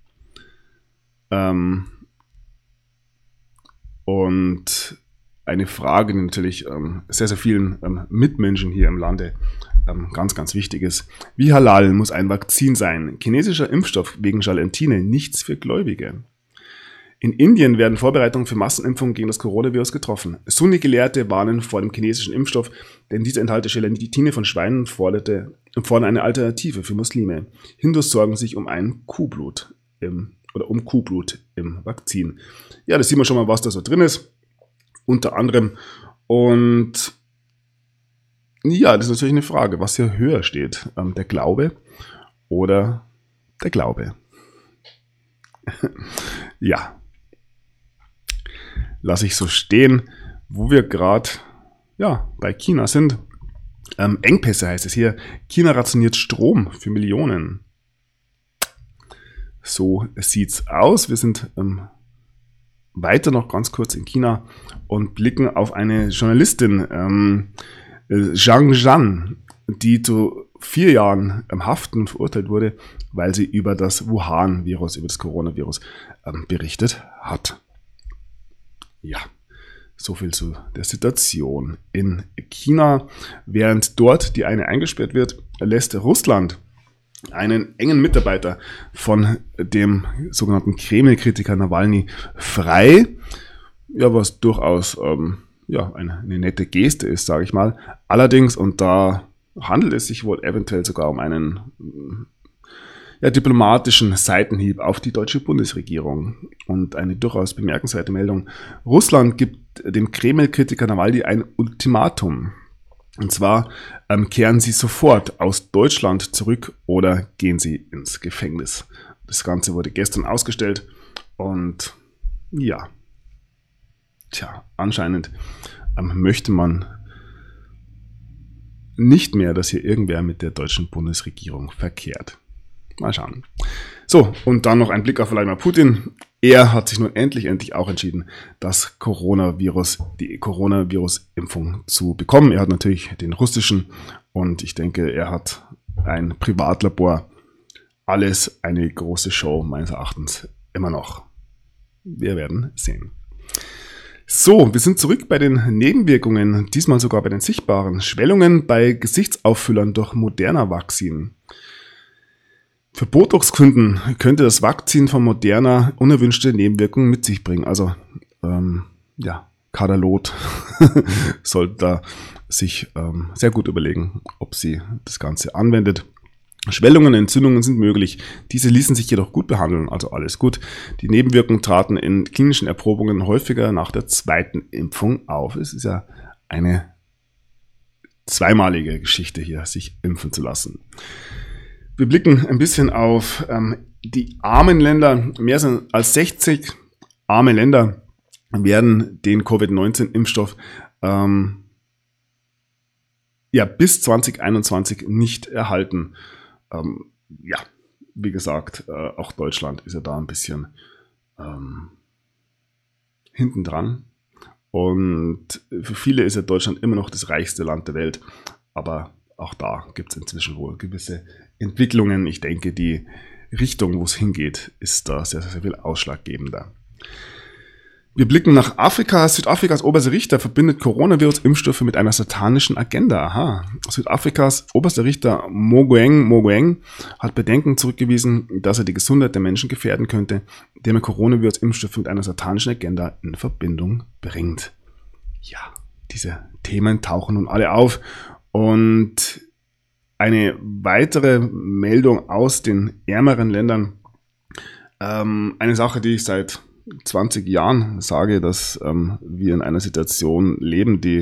Und eine Frage, die natürlich sehr, sehr vielen Mitmenschen hier im Lande ganz, ganz wichtig ist. Wie halal muss ein Vakzin sein? Chinesischer Impfstoff wegen Gelatine, nichts für Gläubige. In Indien werden Vorbereitungen für Massenimpfungen gegen das Coronavirus getroffen. Sunni-Gelehrte warnen vor dem chinesischen Impfstoff, denn dieser enthalte Gelatine von Schweinen und fordern eine Alternative für Muslime. Hindus sorgen sich um Kuhblut im Vakzin. Ja, das sieht man schon mal, was da so drin ist. Unter anderem. Und ja, das ist natürlich eine Frage, was hier höher steht. Der Glaube oder der Glaube? Ja. Lasse ich so stehen, wo wir gerade bei China sind. Engpässe heißt es hier. China rationiert Strom für Millionen. So sieht's aus. Wir sind weiter noch ganz kurz in China und blicken auf eine Journalistin, Zhang Zhan, die zu 4 Jahren Haften verurteilt wurde, weil sie über das Wuhan-Virus, über das Coronavirus berichtet hat. Ja, soviel zu der Situation in China. Während dort die eine eingesperrt wird, lässt Russland einen engen Mitarbeiter von dem sogenannten Kreml-Kritiker Nawalny frei. Ja, was durchaus eine nette Geste ist, sage ich mal. Allerdings, und da handelt es sich wohl eventuell sogar um einen diplomatischen Seitenhieb auf die deutsche Bundesregierung. Und eine durchaus bemerkenswerte Meldung. Russland gibt dem Kreml-Kritiker Nawalny ein Ultimatum. Und zwar kehren Sie sofort aus Deutschland zurück oder gehen Sie ins Gefängnis. Das Ganze wurde gestern ausgestellt und ja, anscheinend möchte man nicht mehr, dass hier irgendwer mit der deutschen Bundesregierung verkehrt. Mal schauen. So, und dann noch ein Blick auf Wladimir Putin. Er hat sich nun endlich auch entschieden, die Coronavirus-Impfung zu bekommen. Er hat natürlich den russischen und ich denke, er hat ein Privatlabor. Alles eine große Show, meines Erachtens immer noch. Wir werden sehen. So, wir sind zurück bei den Nebenwirkungen, diesmal sogar bei den sichtbaren Schwellungen bei Gesichtsauffüllern durch Moderna-Vakzin. Für Botox-Kunden könnte das Vakzin von Moderna unerwünschte Nebenwirkungen mit sich bringen. Also, Kaderlot sollte da sich sehr gut überlegen, ob sie das Ganze anwendet. Schwellungen, Entzündungen sind möglich. Diese ließen sich jedoch gut behandeln, also alles gut. Die Nebenwirkungen traten in klinischen Erprobungen häufiger nach der zweiten Impfung auf. Es ist ja eine zweimalige Geschichte hier, sich impfen zu lassen. Wir blicken ein bisschen auf die armen Länder. Mehr als 60 arme Länder werden den Covid-19-Impfstoff bis 2021 nicht erhalten. Wie gesagt, auch Deutschland ist ja da ein bisschen hinten dran. Und für viele ist ja Deutschland immer noch das reichste Land der Welt. Aber auch da gibt es inzwischen wohl gewisse Entwicklungen. Ich denke, die Richtung, wo es hingeht, ist da sehr, sehr viel ausschlaggebender. Wir blicken nach Afrika. Südafrikas oberster Richter verbindet Coronavirus-Impfstoffe mit einer satanischen Agenda. Aha. Südafrikas oberster Richter Mogoeng hat Bedenken zurückgewiesen, dass er die Gesundheit der Menschen gefährden könnte, indem er Coronavirus-Impfstoffe mit einer satanischen Agenda in Verbindung bringt. Ja, diese Themen tauchen nun alle auf. Und eine weitere Meldung aus den ärmeren Ländern. Eine Sache, die ich seit 20 Jahren sage, dass wir in einer Situation leben, die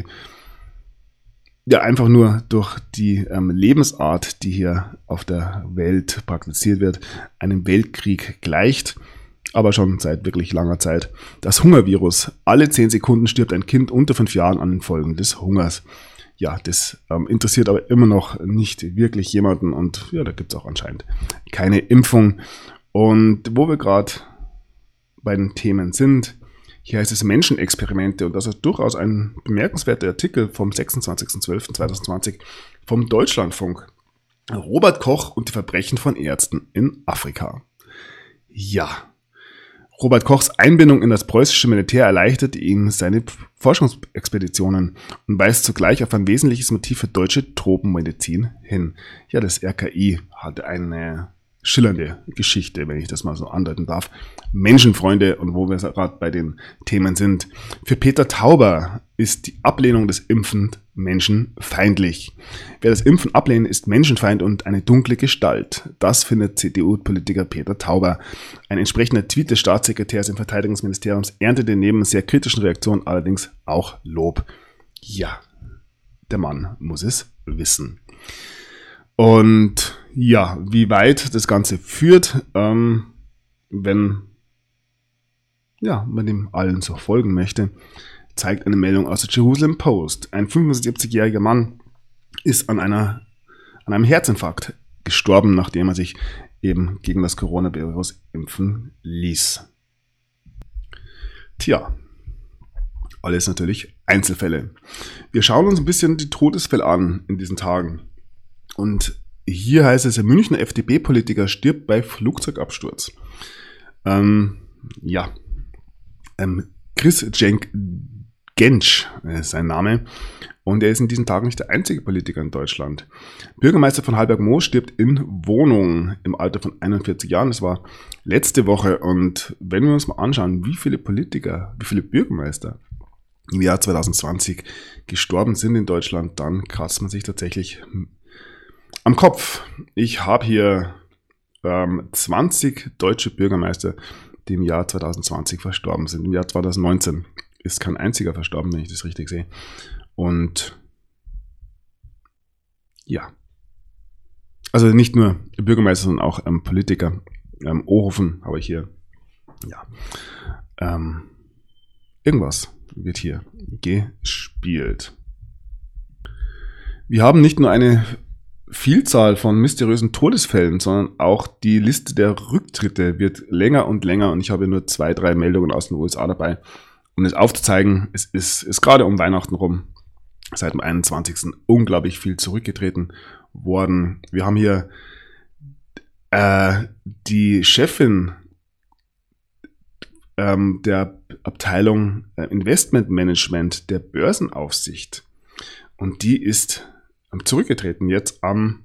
ja einfach nur durch die Lebensart, die hier auf der Welt praktiziert wird, einem Weltkrieg gleicht, aber schon seit wirklich langer Zeit. Das Hungervirus. Alle 10 Sekunden stirbt ein Kind unter 5 Jahren an den Folgen des Hungers. Ja, das interessiert aber immer noch nicht wirklich jemanden und ja, da gibt es auch anscheinend keine Impfung. Und wo wir gerade bei den Themen sind, hier heißt es Menschenexperimente und das ist durchaus ein bemerkenswerter Artikel vom 26.12.2020 vom Deutschlandfunk. Robert Koch und die Verbrechen von Ärzten in Afrika. Ja, Robert Kochs Einbindung in das preußische Militär erleichterte ihm seine Forschungsexpeditionen und weist zugleich auf ein wesentliches Motiv für deutsche Tropenmedizin hin. Ja, das RKI hatte eine schillernde Geschichte, wenn ich das mal so andeuten darf. Menschenfreunde und wo wir gerade bei den Themen sind. Für Peter Tauber ist die Ablehnung des Impfen menschenfeindlich. Wer das Impfen ablehnt, ist Menschenfeind und eine dunkle Gestalt. Das findet CDU-Politiker Peter Tauber. Ein entsprechender Tweet des Staatssekretärs im Verteidigungsministeriums erntete neben sehr kritischen Reaktionen allerdings auch Lob. Ja, der Mann muss es wissen. Und ja, wie weit das Ganze führt, wenn man dem allen so folgen möchte, zeigt eine Meldung aus der Jerusalem Post. Ein 75-jähriger Mann ist an einem Herzinfarkt gestorben, nachdem er sich eben gegen das Coronavirus impfen ließ. Tja, Alles natürlich Einzelfälle. Wir schauen uns ein bisschen die Todesfälle an in diesen Tagen. Und hier heißt es, der Münchner FDP-Politiker stirbt bei Flugzeugabsturz. Chris Gentsch ist sein Name. Und er ist in diesen Tagen nicht der einzige Politiker in Deutschland. Bürgermeister von Halberg-Moos stirbt in Wohnung im Alter von 41 Jahren. Das war letzte Woche. Und wenn wir uns mal anschauen, wie viele Bürgermeister im Jahr 2020 gestorben sind in Deutschland, dann kratzt man sich tatsächlich am Kopf. Ich habe hier 20 deutsche Bürgermeister, die im Jahr 2020 verstorben sind. Im Jahr 2019 ist kein einziger verstorben, wenn ich das richtig sehe. Und ja, also nicht nur Bürgermeister, sondern auch Politiker. Ohofen habe ich hier. Ja, irgendwas wird hier gespielt. Wir haben nicht nur eine Vielzahl von mysteriösen Todesfällen, sondern auch die Liste der Rücktritte wird länger und länger. Und ich habe nur 2, 3 Meldungen aus den USA dabei, um das aufzuzeigen. Es ist gerade um Weihnachten rum, seit dem 21. unglaublich viel zurückgetreten worden. Wir haben hier die Chefin der Abteilung Investmentmanagement der Börsenaufsicht. Und die ist zurückgetreten jetzt am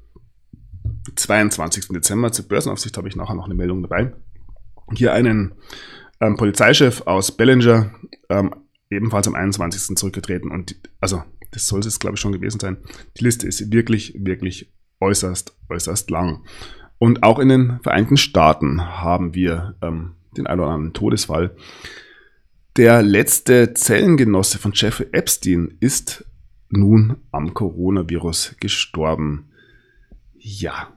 22. Dezember. Zur Börsenaufsicht habe ich nachher noch eine Meldung dabei. Hier einen Polizeichef aus Bellinger, ebenfalls am 21. zurückgetreten. Und also das soll es jetzt, glaube ich, schon gewesen sein. Die Liste ist wirklich, wirklich äußerst, äußerst lang. Und auch in den Vereinigten Staaten haben wir den einen oder anderen Todesfall. Der letzte Zellengenosse von Jeffrey Epstein ist nun am Coronavirus gestorben. Ja.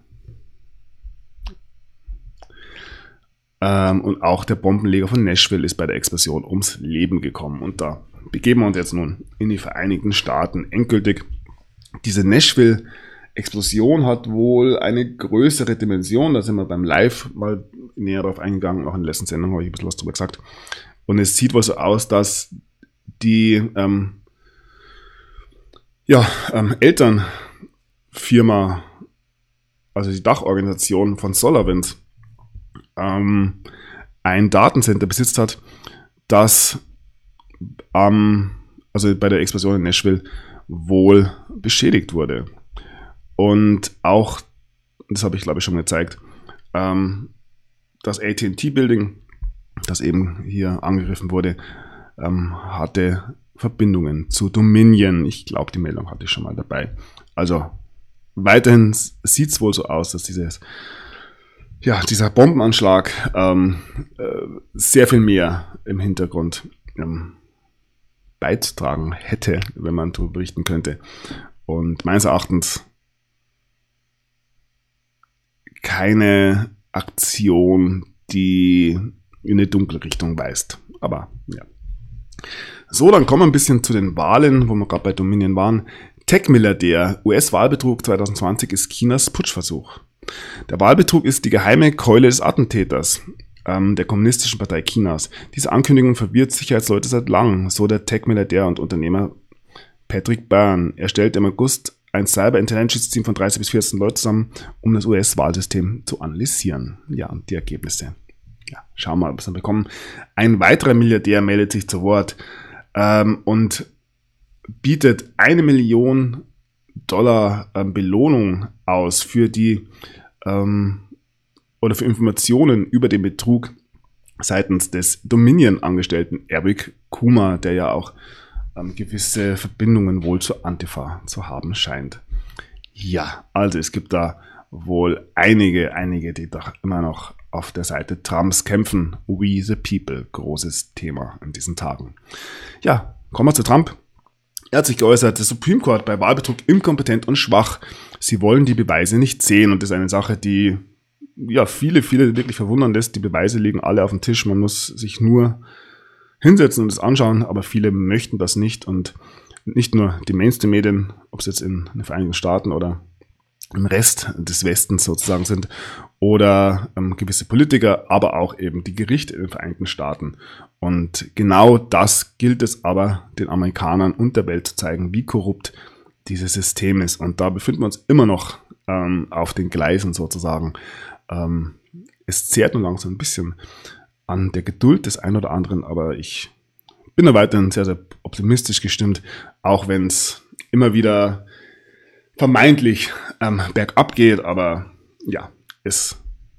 Und auch der Bombenleger von Nashville ist bei der Explosion ums Leben gekommen. Und da begeben wir uns jetzt nun in die Vereinigten Staaten endgültig. Diese Nashville-Explosion hat wohl eine größere Dimension. Da sind wir beim Live mal näher darauf eingegangen. Auch in der letzten Sendung habe ich ein bisschen was drüber gesagt. Und es sieht wohl so aus, dass die Elternfirma, also die Dachorganisation von SolarWinds, ein Datencenter besitzt hat, das also bei der Explosion in Nashville wohl beschädigt wurde. Und auch, das habe ich glaube ich schon mal gezeigt, das AT&T-Building, das eben hier angegriffen wurde, hatte Verbindungen zu Dominion. Ich glaube, die Meldung hatte ich schon mal dabei. Also weiterhin sieht es wohl so aus, dass dieser Bombenanschlag sehr viel mehr im Hintergrund beizutragen hätte, wenn man darüber berichten könnte. Und meines Erachtens keine Aktion, die in eine dunkle Richtung weist. Aber ja. So, dann kommen wir ein bisschen zu den Wahlen, wo wir gerade bei Dominion waren. Tech-Milliardär, US-Wahlbetrug 2020 ist Chinas Putschversuch. Der Wahlbetrug ist die geheime Keule des Attentäters der Kommunistischen Partei Chinas. Diese Ankündigung verwirrt Sicherheitsleute seit langem, so der Tech-Milliardär und Unternehmer Patrick Byrne. Er stellt im August ein Cyber-Intelligence-Team von 30 bis 14 Leuten zusammen, um das US-Wahlsystem zu analysieren. Ja, und die Ergebnisse. Ja, schauen wir mal, was wir bekommen. Ein weiterer Milliardär meldet sich zu Wort und bietet $1 Million Belohnung aus für die oder für Informationen über den Betrug seitens des Dominion-Angestellten Eric Kumar, der ja auch gewisse Verbindungen wohl zur Antifa zu haben scheint. Ja, also es gibt da wohl einige, die doch immer noch auf der Seite Trumps kämpfen. We the people, großes Thema in diesen Tagen. Ja, kommen wir zu Trump. Er hat sich geäußert, der Supreme Court bei Wahlbetrug inkompetent und schwach. Sie wollen die Beweise nicht sehen und das ist eine Sache, die ja viele wirklich verwundern lässt. Die Beweise liegen alle auf dem Tisch, man muss sich nur hinsetzen und es anschauen, aber viele möchten das nicht und nicht nur die Mainstream-Medien, ob es jetzt in den Vereinigten Staaten oder im Rest des Westens sozusagen sind. oder gewisse Politiker, aber auch eben die Gerichte in den Vereinigten Staaten. Und genau das gilt es aber den Amerikanern und der Welt zu zeigen, wie korrupt dieses System ist. Und da befinden wir uns immer noch auf den Gleisen sozusagen. Es zehrt nur langsam ein bisschen an der Geduld des einen oder anderen, aber ich bin da weiterhin sehr, sehr optimistisch gestimmt, auch wenn es immer wieder vermeintlich bergab geht, aber ja, das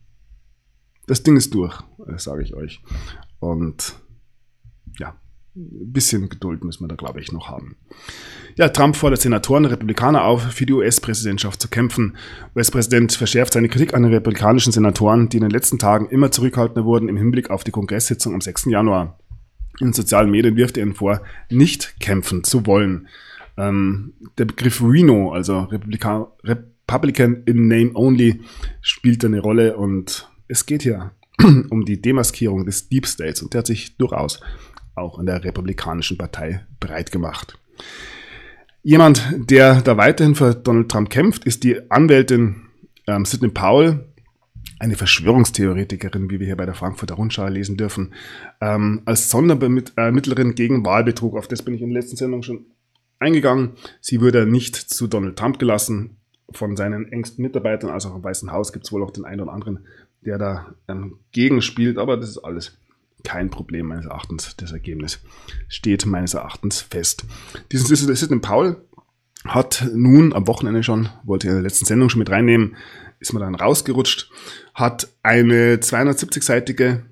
Ding ist durch, sage ich euch. Und ja, ein bisschen Geduld müssen wir da, glaube ich, noch haben. Ja, Trump fordert Senatoren, Republikaner auf, für die US-Präsidentschaft zu kämpfen. US-Präsident verschärft seine Kritik an den republikanischen Senatoren, die in den letzten Tagen immer zurückhaltender wurden im Hinblick auf die Kongresssitzung am 6. Januar. In sozialen Medien wirft er ihnen vor, nicht kämpfen zu wollen. Der Begriff Reno, also Republican in Name Only, spielt eine Rolle und es geht hier um die Demaskierung des Deep States und der hat sich durchaus auch in der Republikanischen Partei breit gemacht. Jemand, der da weiterhin für Donald Trump kämpft, ist die Anwältin Sidney Powell, eine Verschwörungstheoretikerin, wie wir hier bei der Frankfurter Rundschau lesen dürfen, als Sonderermittlerin gegen Wahlbetrug. Auf das bin ich in der letzten Sendung schon eingegangen. Sie würde nicht zu Donald Trump gelassen. Von seinen engsten Mitarbeitern, also auch im Weißen Haus, gibt es wohl auch den einen oder anderen, der da gegenspielt, aber das ist alles kein Problem meines Erachtens. Das Ergebnis steht meines Erachtens fest. Diesen Sidney Powell hat nun am Wochenende schon, wollte ich in der letzten Sendung schon mit reinnehmen, ist mir dann rausgerutscht, hat eine 270-seitige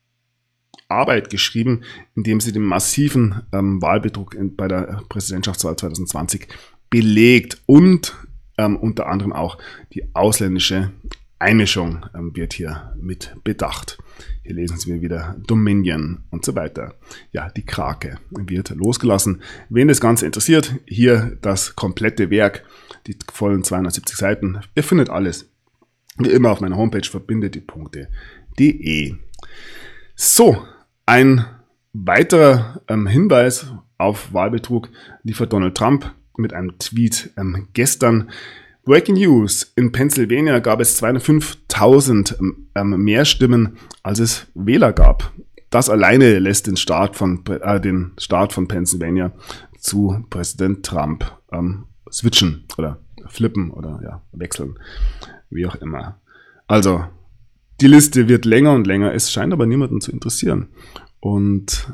Arbeit geschrieben, in dem sie den massiven Wahlbetrug bei der Präsidentschaftswahl 2020 belegt und unter anderem auch die ausländische Einmischung wird hier mit bedacht. Hier lesen Sie wieder Dominion und so weiter. Ja, die Krake wird losgelassen. Wen das Ganze interessiert, hier das komplette Werk, die vollen 270 Seiten. Ihr findet alles, wie immer, auf meiner Homepage verbindetdie.de. So, ein weiterer Hinweis auf Wahlbetrug liefert Donald Trump mit einem Tweet gestern. Breaking News: In Pennsylvania gab es 205.000 mehr Stimmen, als es Wähler gab. Das alleine lässt den Start von Pennsylvania zu Präsident Trump switchen oder flippen oder ja, wechseln, wie auch immer. Also, die Liste wird länger und länger, es scheint aber niemanden zu interessieren. Und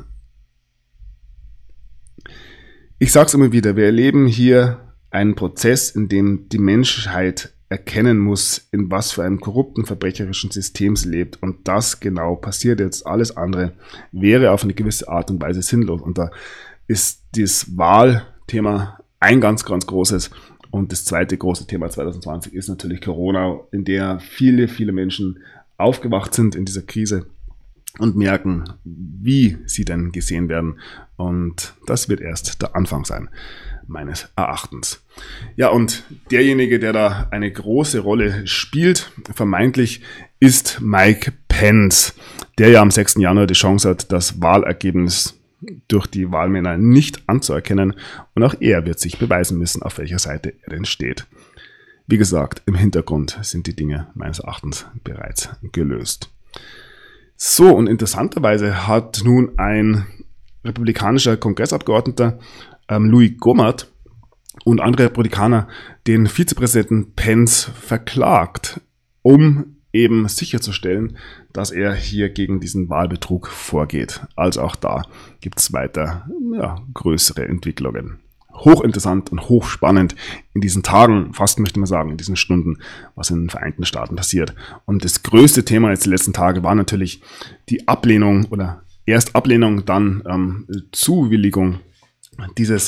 ich sage es immer wieder, wir erleben hier einen Prozess, in dem die Menschheit erkennen muss, in was für einem korrupten, verbrecherischen System sie lebt. Und das genau passiert jetzt. Alles andere wäre auf eine gewisse Art und Weise sinnlos. Und da ist das Wahlthema ein ganz, ganz großes. Und das zweite große Thema 2020 ist natürlich Corona, in der viele, viele Menschen aufgewacht sind in dieser Krise und merken, wie sie denn gesehen werden. Und das wird erst der Anfang sein, meines Erachtens. Ja, und derjenige, der da eine große Rolle spielt, vermeintlich, ist Mike Pence, der ja am 6. Januar die Chance hat, das Wahlergebnis durch die Wahlmänner nicht anzuerkennen. Und auch er wird sich beweisen müssen, auf welcher Seite er denn steht. Wie gesagt, im Hintergrund sind die Dinge meines Erachtens bereits gelöst. So, und interessanterweise hat nun ein republikanischer Kongressabgeordneter, Louis Gohmert, und andere Republikaner den Vizepräsidenten Pence verklagt, um eben sicherzustellen, dass er hier gegen diesen Wahlbetrug vorgeht. Also auch da gibt es weiter größere Entwicklungen. Hochinteressant und hochspannend in diesen Tagen, fast möchte man sagen, in diesen Stunden, was in den Vereinigten Staaten passiert. Und das größte Thema jetzt die letzten Tage war natürlich die Ablehnung oder erst Ablehnung, dann Zuwilligung dieses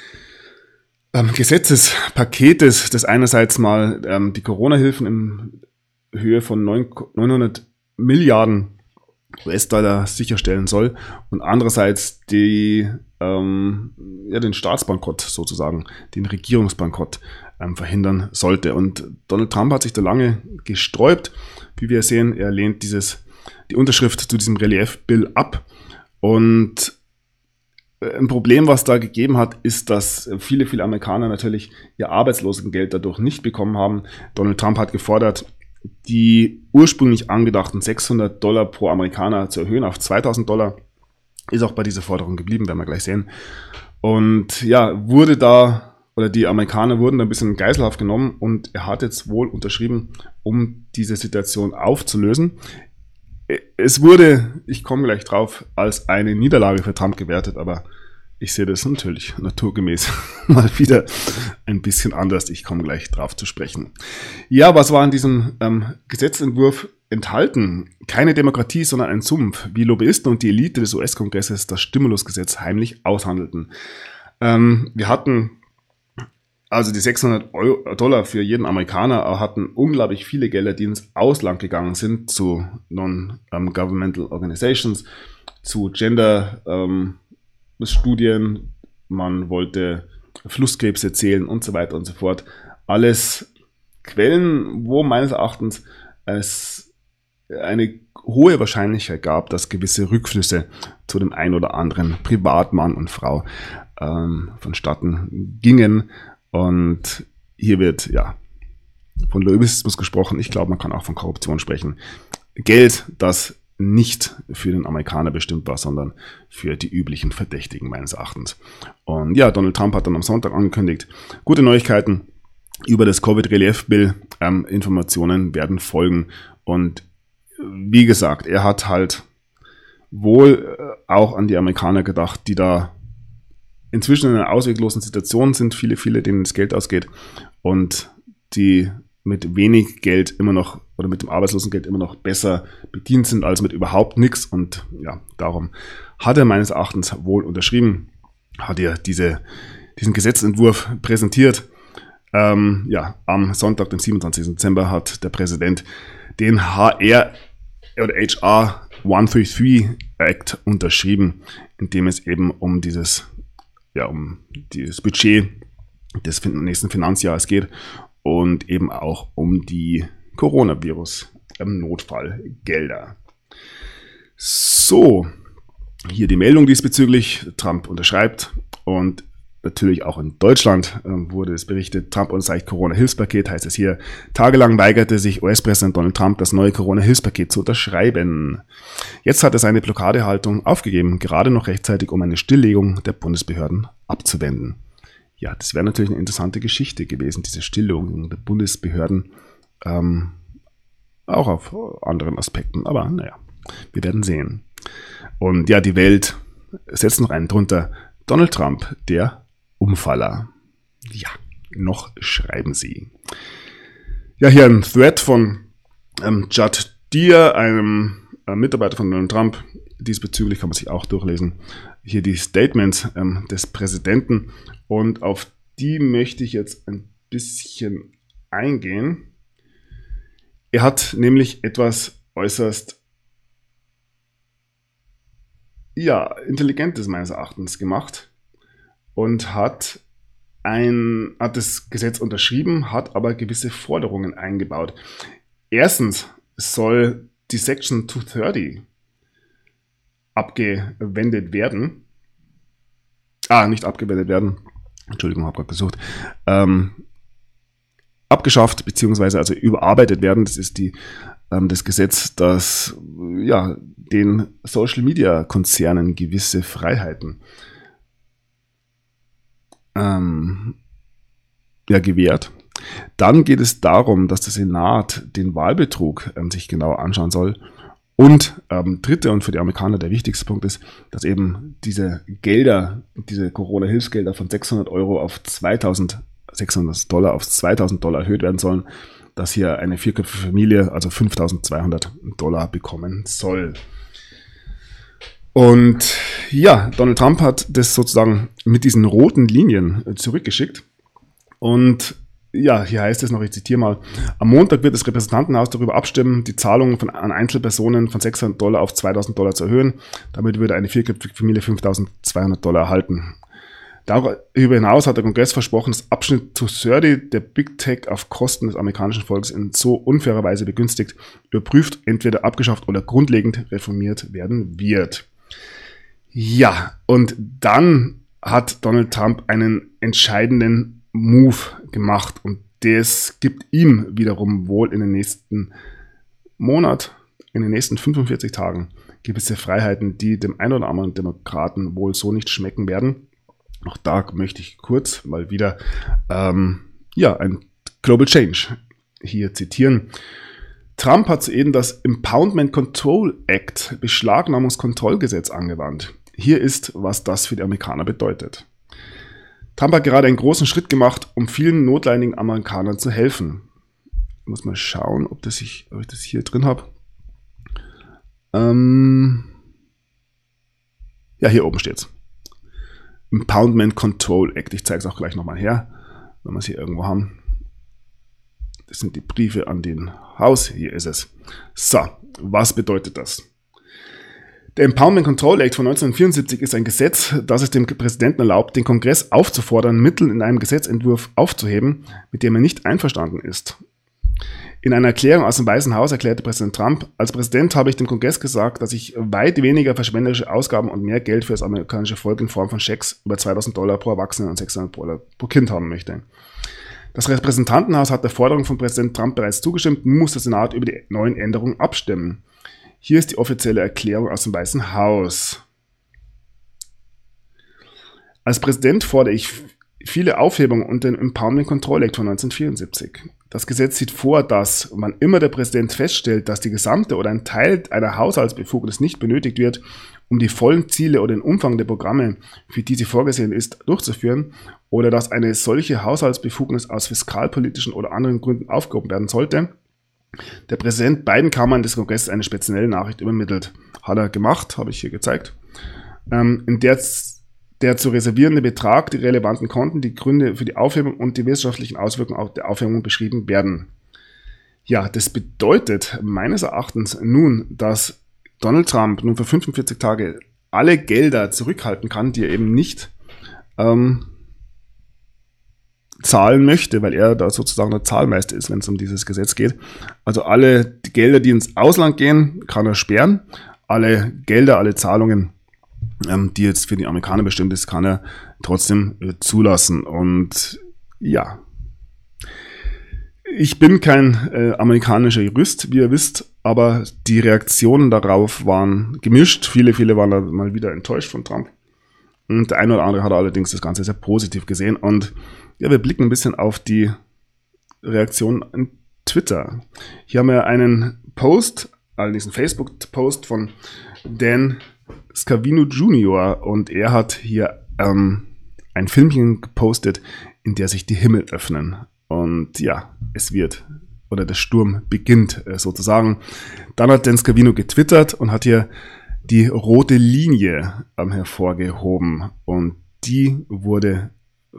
Gesetzespaketes, das einerseits mal die Corona-Hilfen in Höhe von 900 Milliarden US-Dollar sicherstellen soll und andererseits den Staatsbankrott sozusagen, den Regierungsbankrott verhindern sollte. Und Donald Trump hat sich da lange gesträubt. Wie wir sehen, er lehnt die Unterschrift zu diesem Relief-Bill ab. Und ein Problem, was da gegeben hat, ist, dass viele, viele Amerikaner natürlich ihr Arbeitslosengeld dadurch nicht bekommen haben. Donald Trump hat gefordert, die ursprünglich angedachten $600 pro Amerikaner zu erhöhen auf $2.000. Ist auch bei dieser Forderung geblieben, werden wir gleich sehen. Und ja, die Amerikaner wurden da ein bisschen in Geiselhaft genommen und er hat jetzt wohl unterschrieben, um diese Situation aufzulösen. Es wurde, ich komme gleich drauf, als eine Niederlage für Trump gewertet, aber ich sehe das natürlich naturgemäß mal wieder ein bisschen anders. Ich komme gleich drauf zu sprechen. Ja, was war in diesem Gesetzentwurf enthalten? Keine Demokratie, sondern ein Sumpf, wie Lobbyisten und die Elite des US-Kongresses das Stimulusgesetz heimlich aushandelten. Wir hatten also die $600 für jeden Amerikaner, hatten unglaublich viele Gelder, die ins Ausland gegangen sind, zu Non-Governmental Organizations, zu Gender-Studien, man wollte Flusskrebse zählen und so weiter und so fort. Alles Quellen, wo meines Erachtens es eine hohe Wahrscheinlichkeit gab, dass gewisse Rückflüsse zu dem ein oder anderen Privatmann und Frau vonstatten gingen. Und hier wird ja von Lobbyismus gesprochen. Ich glaube, man kann auch von Korruption sprechen. Geld, das nicht für den Amerikaner bestimmt war, sondern für die üblichen Verdächtigen meines Erachtens. Und ja, Donald Trump hat dann am Sonntag angekündigt, gute Neuigkeiten über das Covid-Relief-Bill. Informationen werden folgen. Und wie gesagt, er hat halt wohl auch an die Amerikaner gedacht, die da inzwischen in einer ausweglosen Situation sind, viele, denen das Geld ausgeht und die mit wenig Geld immer noch oder mit dem Arbeitslosengeld immer noch besser bedient sind als mit überhaupt nichts. Und ja, darum hat er meines Erachtens wohl unterschrieben, hat er diesen Gesetzentwurf präsentiert. Am Sonntag, dem 27. Dezember, hat der Präsident den HR 133 Act unterschrieben, in dem es eben um dieses Budget des nächsten Finanzjahres geht und eben auch um die Coronavirus-Notfallgelder. So, hier die Meldung diesbezüglich. Trump unterschreibt und natürlich auch in Deutschland wurde es berichtet, Trump unterzeichnet Corona-Hilfspaket, heißt es hier. Tagelang weigerte sich US-Präsident Donald Trump, das neue Corona-Hilfspaket zu unterschreiben. Jetzt hat er seine Blockadehaltung aufgegeben, gerade noch rechtzeitig, um eine Stilllegung der Bundesbehörden abzuwenden. Ja, das wäre natürlich eine interessante Geschichte gewesen, diese Stilllegung der Bundesbehörden, auch auf anderen Aspekten, aber naja, wir werden sehen. Und ja, die Welt setzt noch einen drunter, Donald Trump, der Umfaller. Ja, noch schreiben sie. Ja, hier ein Thread von Judd Deere, einem Mitarbeiter von Donald Trump. Diesbezüglich kann man sich auch durchlesen. Hier die Statements des Präsidenten und auf die möchte ich jetzt ein bisschen eingehen. Er hat nämlich etwas äußerst Intelligentes meines Erachtens gemacht und hat das Gesetz unterschrieben, hat aber gewisse Forderungen eingebaut. Erstens soll die Section 230 abgewendet werden. Nicht abgewendet werden. Entschuldigung, habe gerade gesucht. Abgeschafft bzw. also überarbeitet werden. Das ist das Gesetz, das den Social-Media-Konzernen gewisse Freiheiten gewährt. Dann geht es darum, dass der Senat den Wahlbetrug sich genauer anschauen soll. Und dritte und für die Amerikaner der wichtigste Punkt ist, dass eben diese Gelder, diese Corona-Hilfsgelder von $600 auf $2.000 auf $2.000 erhöht werden sollen, dass hier eine vierköpfige Familie also $5.200 bekommen soll. Und ja, Donald Trump hat das sozusagen mit diesen roten Linien zurückgeschickt. Und ja, hier heißt es noch, ich zitiere mal, am Montag wird das Repräsentantenhaus darüber abstimmen, die Zahlungen an Einzelpersonen von $600 auf $2.000 zu erhöhen. Damit würde eine vierköpfige Familie $5.200 erhalten. Darüber hinaus hat der Kongress versprochen, dass Abschnitt 230 der Big Tech auf Kosten des amerikanischen Volkes in so unfairer Weise begünstigt, überprüft, entweder abgeschafft oder grundlegend reformiert werden wird. Ja, und dann hat Donald Trump einen entscheidenden Move gemacht und das gibt ihm wiederum wohl in den nächsten Monat, in den nächsten 45 Tagen gewisse Freiheiten, die dem einen oder anderen Demokraten wohl so nicht schmecken werden. Auch da möchte ich kurz mal wieder ein Global Change hier zitieren. Trump hat soeben das Impoundment Control Act, Beschlagnahmungskontrollgesetz, angewandt. Hier ist, was das für die Amerikaner bedeutet. Trump hat gerade einen großen Schritt gemacht, um vielen notleidenden Amerikanern zu helfen. Ich muss mal schauen, ob ich das hier drin habe. Hier oben steht's. Impoundment Control Act. Ich zeige es auch gleich nochmal her, wenn wir es hier irgendwo haben. Das sind die Briefe an den Haus. Hier ist es. So, was bedeutet das? Der Impoundment Control Act von 1974 ist ein Gesetz, das es dem Präsidenten erlaubt, den Kongress aufzufordern, Mittel in einem Gesetzentwurf aufzuheben, mit dem er nicht einverstanden ist. In einer Erklärung aus dem Weißen Haus erklärte Präsident Trump: Als Präsident habe ich dem Kongress gesagt, dass ich weit weniger verschwenderische Ausgaben und mehr Geld für das amerikanische Volk in Form von Schecks über $2.000 pro Erwachsenen und $600 pro Kind haben möchte. Das Repräsentantenhaus hat der Forderung von Präsident Trump bereits zugestimmt, nun muss der Senat über die neuen Änderungen abstimmen. Hier ist die offizielle Erklärung aus dem Weißen Haus. Als Präsident fordere ich viele Aufhebungen unter dem Impoundment Control Act von 1974. Das Gesetz sieht vor, dass, wann immer der Präsident feststellt, dass die gesamte oder ein Teil einer Haushaltsbefugnis nicht benötigt wird, um die vollen Ziele oder den Umfang der Programme, für die sie vorgesehen ist, durchzuführen, oder dass eine solche Haushaltsbefugnis aus fiskalpolitischen oder anderen Gründen aufgehoben werden sollte, der Präsident beiden Kammern des Kongresses eine spezielle Nachricht übermittelt. Hat er gemacht, habe ich hier gezeigt, in der zu reservierende Betrag, die relevanten Konten, die Gründe für die Aufhebung und die wirtschaftlichen Auswirkungen der Aufhebung beschrieben werden. Ja, das bedeutet meines Erachtens nun, dass Donald Trump nun für 45 Tage alle Gelder zurückhalten kann, die er eben nicht zahlen möchte, weil er da sozusagen der Zahlmeister ist, wenn es um dieses Gesetz geht. Also alle Gelder, die ins Ausland gehen, kann er sperren. Alle Gelder, alle Zahlungen, die jetzt für die Amerikaner bestimmt ist, kann er trotzdem zulassen. Und ja, ich bin kein amerikanischer Jurist, wie ihr wisst, aber die Reaktionen darauf waren gemischt. Viele waren da mal wieder enttäuscht von Trump. Und der eine oder andere hat allerdings das Ganze sehr positiv gesehen. Und ja, wir blicken ein bisschen auf die Reaktion an Twitter. Hier haben wir einen Post, allerdings einen Facebook-Post von Dan Scavino Jr. und er hat hier ein Filmchen gepostet, in der sich die Himmel öffnen. Und ja, der Sturm beginnt sozusagen. Dann hat Dan Scavino getwittert und hat hier die rote Linie hervorgehoben. Und die wurde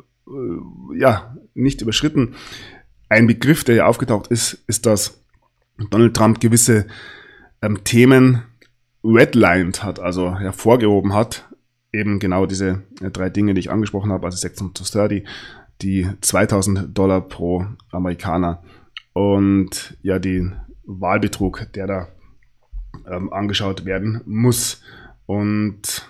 nicht überschritten. Ein Begriff, der hier aufgetaucht ist, dass Donald Trump gewisse Themen redlined hat, also hervorgehoben hat, eben genau diese 3 Dinge, die ich angesprochen habe, also Section 230, die $2.000 pro Amerikaner und ja, den Wahlbetrug, der da angeschaut werden muss. Und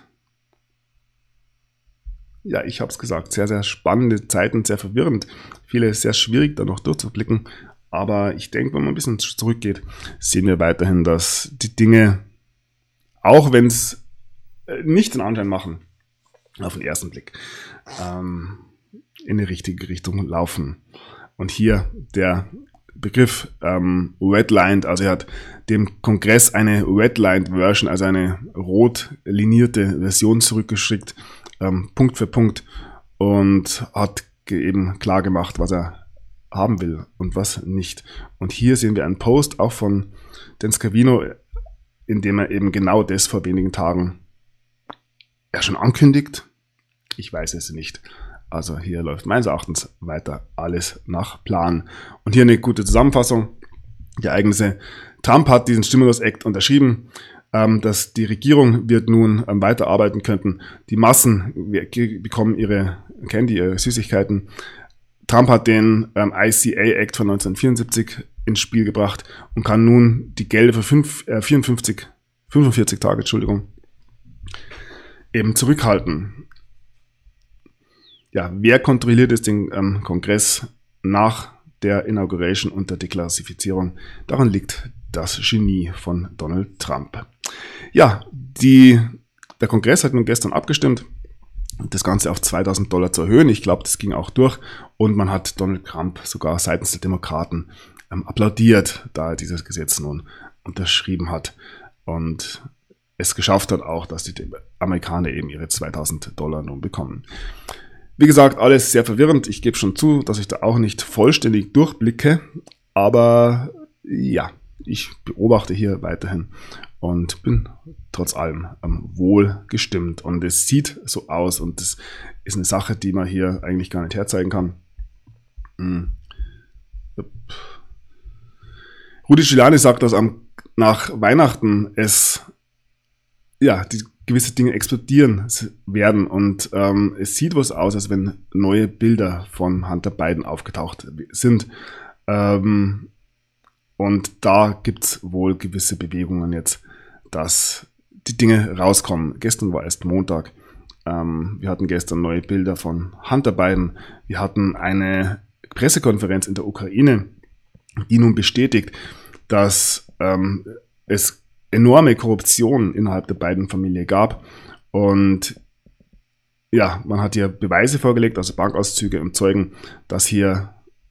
ja, ich habe es gesagt, sehr, sehr spannende Zeiten, sehr verwirrend. Vieles sehr schwierig, da noch durchzublicken. Aber ich denke, wenn man ein bisschen zurückgeht, sehen wir weiterhin, dass die Dinge, auch wenn es nicht den Anschein machen, auf den ersten Blick, in die richtige Richtung laufen. Und hier der Begriff redlined, also er hat dem Kongress eine redlined Version, also eine rot linierte Version zurückgeschickt, Punkt für Punkt, und hat eben klar gemacht, was er haben will und was nicht. Und hier sehen wir einen Post auch von Dan Scavino, in dem er eben genau das vor wenigen Tagen schon ankündigt. Ich weiß es nicht. Also hier läuft meines Erachtens weiter alles nach Plan. Und hier eine gute Zusammenfassung der Ereignisse. Trump hat diesen Stimulus-Act unterschrieben, dass die Regierung wird nun weiterarbeiten könnten. Die Massen bekommen ihre Candy, ihre Süßigkeiten. Trump hat den ICA-Act von 1974 ins Spiel gebracht und kann nun die Gelder für 45 Tage, eben zurückhalten. Ja, wer kontrolliert es den Kongress nach der Inauguration und der Deklassifizierung. Daran liegt das Genie von Donald Trump. Ja, der Kongress hat nun gestern abgestimmt, das Ganze auf $2.000 zu erhöhen. Ich glaube, das ging auch durch und man hat Donald Trump sogar seitens der Demokraten applaudiert, da er dieses Gesetz nun unterschrieben hat und es geschafft hat auch, dass die Amerikaner eben ihre $2.000 nun bekommen. Wie gesagt, alles sehr verwirrend. Ich gebe schon zu, dass ich da auch nicht vollständig durchblicke, aber ja, ich beobachte hier weiterhin und bin trotz allem wohl gestimmt. Und es sieht so aus und das ist eine Sache, die man hier eigentlich gar nicht herzeigen kann. Rudy Giuliani sagt, dass nach Weihnachten die gewisse Dinge explodieren werden und es sieht was aus, als wenn neue Bilder von Hunter Biden aufgetaucht sind. Und da gibt es wohl gewisse Bewegungen jetzt, dass die Dinge rauskommen. Gestern war erst Montag. Wir hatten gestern neue Bilder von Hunter Biden. Wir hatten eine Pressekonferenz in der Ukraine, die nun bestätigt, dass es enorme Korruption innerhalb der Biden-Familie gab. Und ja, man hat hier Beweise vorgelegt, also Bankauszüge und Zeugen, dass hier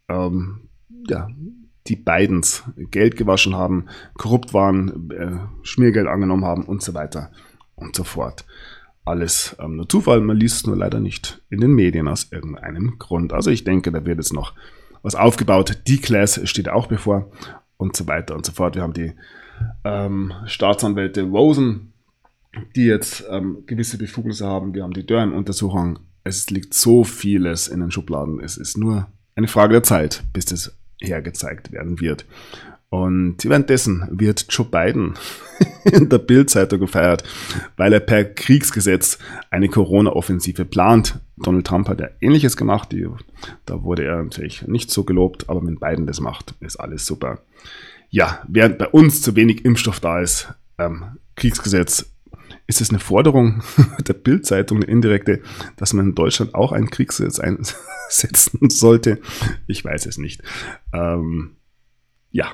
die Bidens Geld gewaschen haben, korrupt waren, Schmiergeld angenommen haben und so weiter und so fort. Alles nur Zufall, man liest es nur leider nicht in den Medien aus irgendeinem Grund. Also ich denke, da wird jetzt noch was aufgebaut. Die Class steht auch bevor und so weiter und so fort. Wir haben die Staatsanwälte Rosen, die jetzt gewisse Befugnisse haben. Wir haben die Durham-Untersuchung. Es liegt so vieles in den Schubladen. Es ist nur eine Frage der Zeit, bis das hergezeigt werden wird. Und währenddessen wird Joe Biden in der Bild-Zeitung gefeiert, weil er per Kriegsgesetz eine Corona-Offensive plant. Donald Trump hat ja Ähnliches gemacht. Da wurde er natürlich nicht so gelobt, aber wenn Biden das macht, ist alles super. Ja, während bei uns zu wenig Impfstoff da ist, Kriegsgesetz, ist es eine Forderung der Bild-Zeitung, eine indirekte, dass man in Deutschland auch ein Kriegsgesetz einsetzen sollte? Ich weiß es nicht. Ja.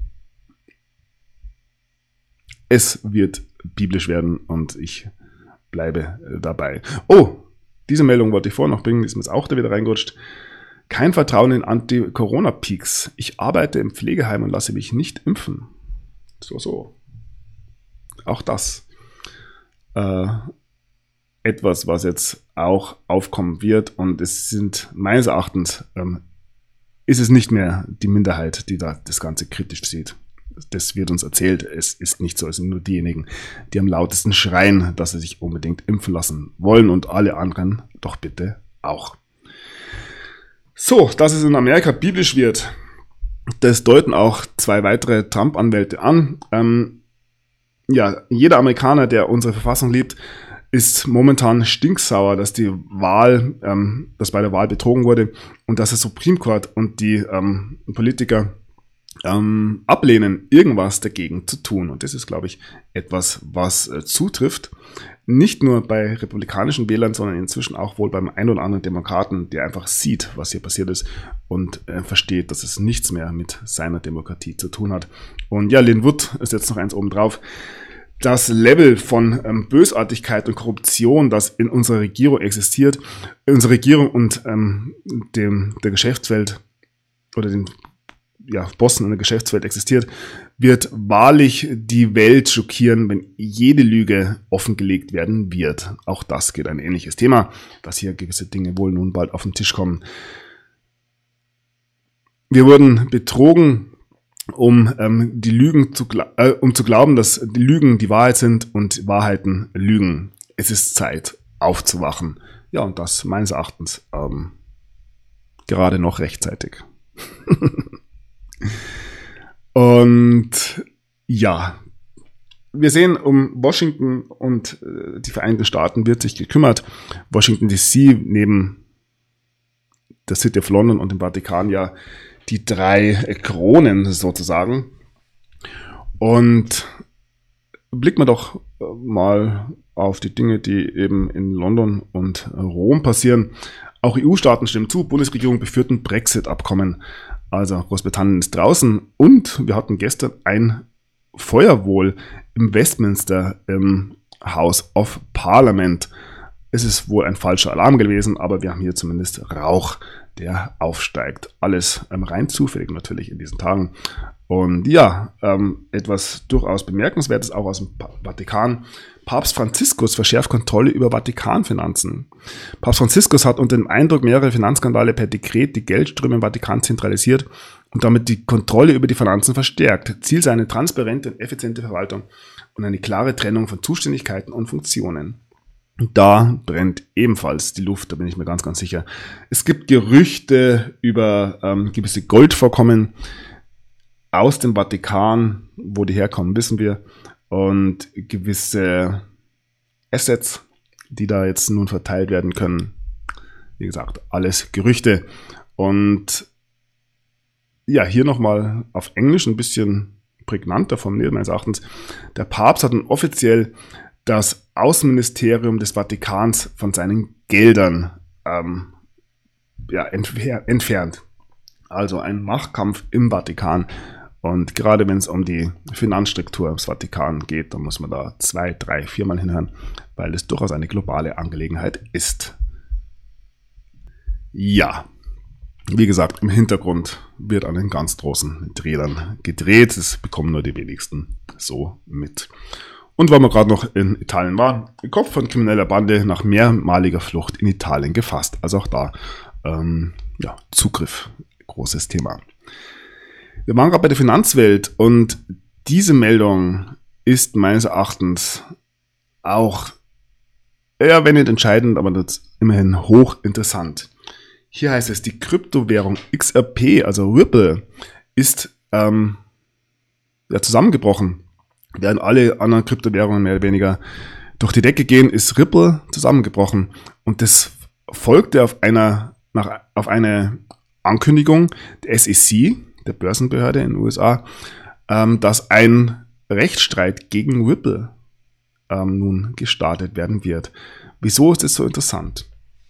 Es wird biblisch werden und ich bleibe dabei. Oh, diese Meldung wollte ich vorher noch bringen, die ist mir jetzt auch da wieder reingerutscht. Kein Vertrauen in Anti-Corona-Peaks. Ich arbeite im Pflegeheim und lasse mich nicht impfen. So. Auch das. Etwas, was jetzt auch aufkommen wird und es sind meines Erachtens ist es nicht mehr die Minderheit, die da das Ganze kritisch sieht. Das wird uns erzählt, es ist nicht so, es sind nur diejenigen, die am lautesten schreien, dass sie sich unbedingt impfen lassen wollen und alle anderen doch bitte auch. So, dass es in Amerika biblisch wird, das deuten auch 2 weitere Trump-Anwälte an. Jeder Amerikaner, der unsere Verfassung liebt, ist momentan stinksauer, dass dass bei der Wahl betrogen wurde und dass der Supreme Court und die Politiker ablehnen, irgendwas dagegen zu tun. Und das ist, glaube ich, etwas, was zutrifft. Nicht nur bei republikanischen Wählern, sondern inzwischen auch wohl beim ein oder anderen Demokraten, der einfach sieht, was hier passiert ist und versteht, dass es nichts mehr mit seiner Demokratie zu tun hat. Und ja, Lin Wood ist jetzt noch eins oben drauf. Das Level von Bösartigkeit und Korruption, das in unserer Regierung existiert, unsere Regierung und der Geschäftswelt oder den Bossen in der Geschäftswelt existiert, wird wahrlich die Welt schockieren, wenn jede Lüge offengelegt werden wird. Auch das geht ein ähnliches Thema, dass hier gewisse Dinge wohl nun bald auf den Tisch kommen. Wir wurden betrogen, um zu glauben, dass die Lügen die Wahrheit sind und Wahrheiten Lügen. Es ist Zeit, aufzuwachen. Ja, und das meines Erachtens gerade noch rechtzeitig. Und ja, wir sehen, um Washington und die Vereinigten Staaten wird sich gekümmert. Washington DC neben der City of London und dem Vatikan ja die 3 Kronen sozusagen. Und blicken wir doch mal auf die Dinge, die eben in London und Rom passieren. Auch EU-Staaten stimmen zu, Bundesregierung befürworten Brexit-Abkommen. Also Großbritannien ist draußen und wir hatten gestern ein Feuer wohl im Westminster im House of Parliament. Es ist wohl ein falscher Alarm gewesen, aber wir haben hier zumindest Rauch, der aufsteigt. Alles rein zufällig natürlich in diesen Tagen. Und ja, etwas durchaus Bemerkenswertes auch aus dem Vatikan. Papst Franziskus verschärft Kontrolle über Vatikanfinanzen. Papst Franziskus hat unter dem Eindruck mehrerer Finanzskandale per Dekret die Geldströme im Vatikan zentralisiert und damit die Kontrolle über die Finanzen verstärkt. Ziel sei eine transparente und effiziente Verwaltung und eine klare Trennung von Zuständigkeiten und Funktionen. Da brennt ebenfalls die Luft, da bin ich mir ganz, ganz sicher. Es gibt Gerüchte über gewisse Goldvorkommen aus dem Vatikan, wo die herkommen, wissen wir. Und gewisse Assets, die da jetzt nun verteilt werden können. Wie gesagt, alles Gerüchte. Und ja, hier nochmal auf Englisch ein bisschen prägnanter formuliert meines Erachtens. Der Papst hat nun offiziell das Außenministerium des Vatikans von seinen Geldern entfernt. Also ein Machtkampf im Vatikan. Und gerade wenn es um die Finanzstruktur des Vatikan geht, dann muss man da 2, 3, 4 Mal hinhören, weil es durchaus eine globale Angelegenheit ist. Ja, wie gesagt, im Hintergrund wird an den ganz großen Rädern gedreht. Das bekommen nur die wenigsten so mit. Und weil wir gerade noch in Italien waren, Kopf von krimineller Bande nach mehrmaliger Flucht in Italien gefasst. Also auch da Zugriff, großes Thema. Wir waren gerade bei der Finanzwelt und diese Meldung ist meines Erachtens auch, wenn nicht entscheidend, aber das ist immerhin hochinteressant. Hier heißt es, die Kryptowährung XRP, also Ripple, ist zusammengebrochen. Während alle anderen Kryptowährungen mehr oder weniger durch die Decke gehen, ist Ripple zusammengebrochen. Und das folgte auf eine Ankündigung der SEC, der Börsenbehörde in den USA, dass ein Rechtsstreit gegen Ripple nun gestartet werden wird. Wieso ist das so interessant?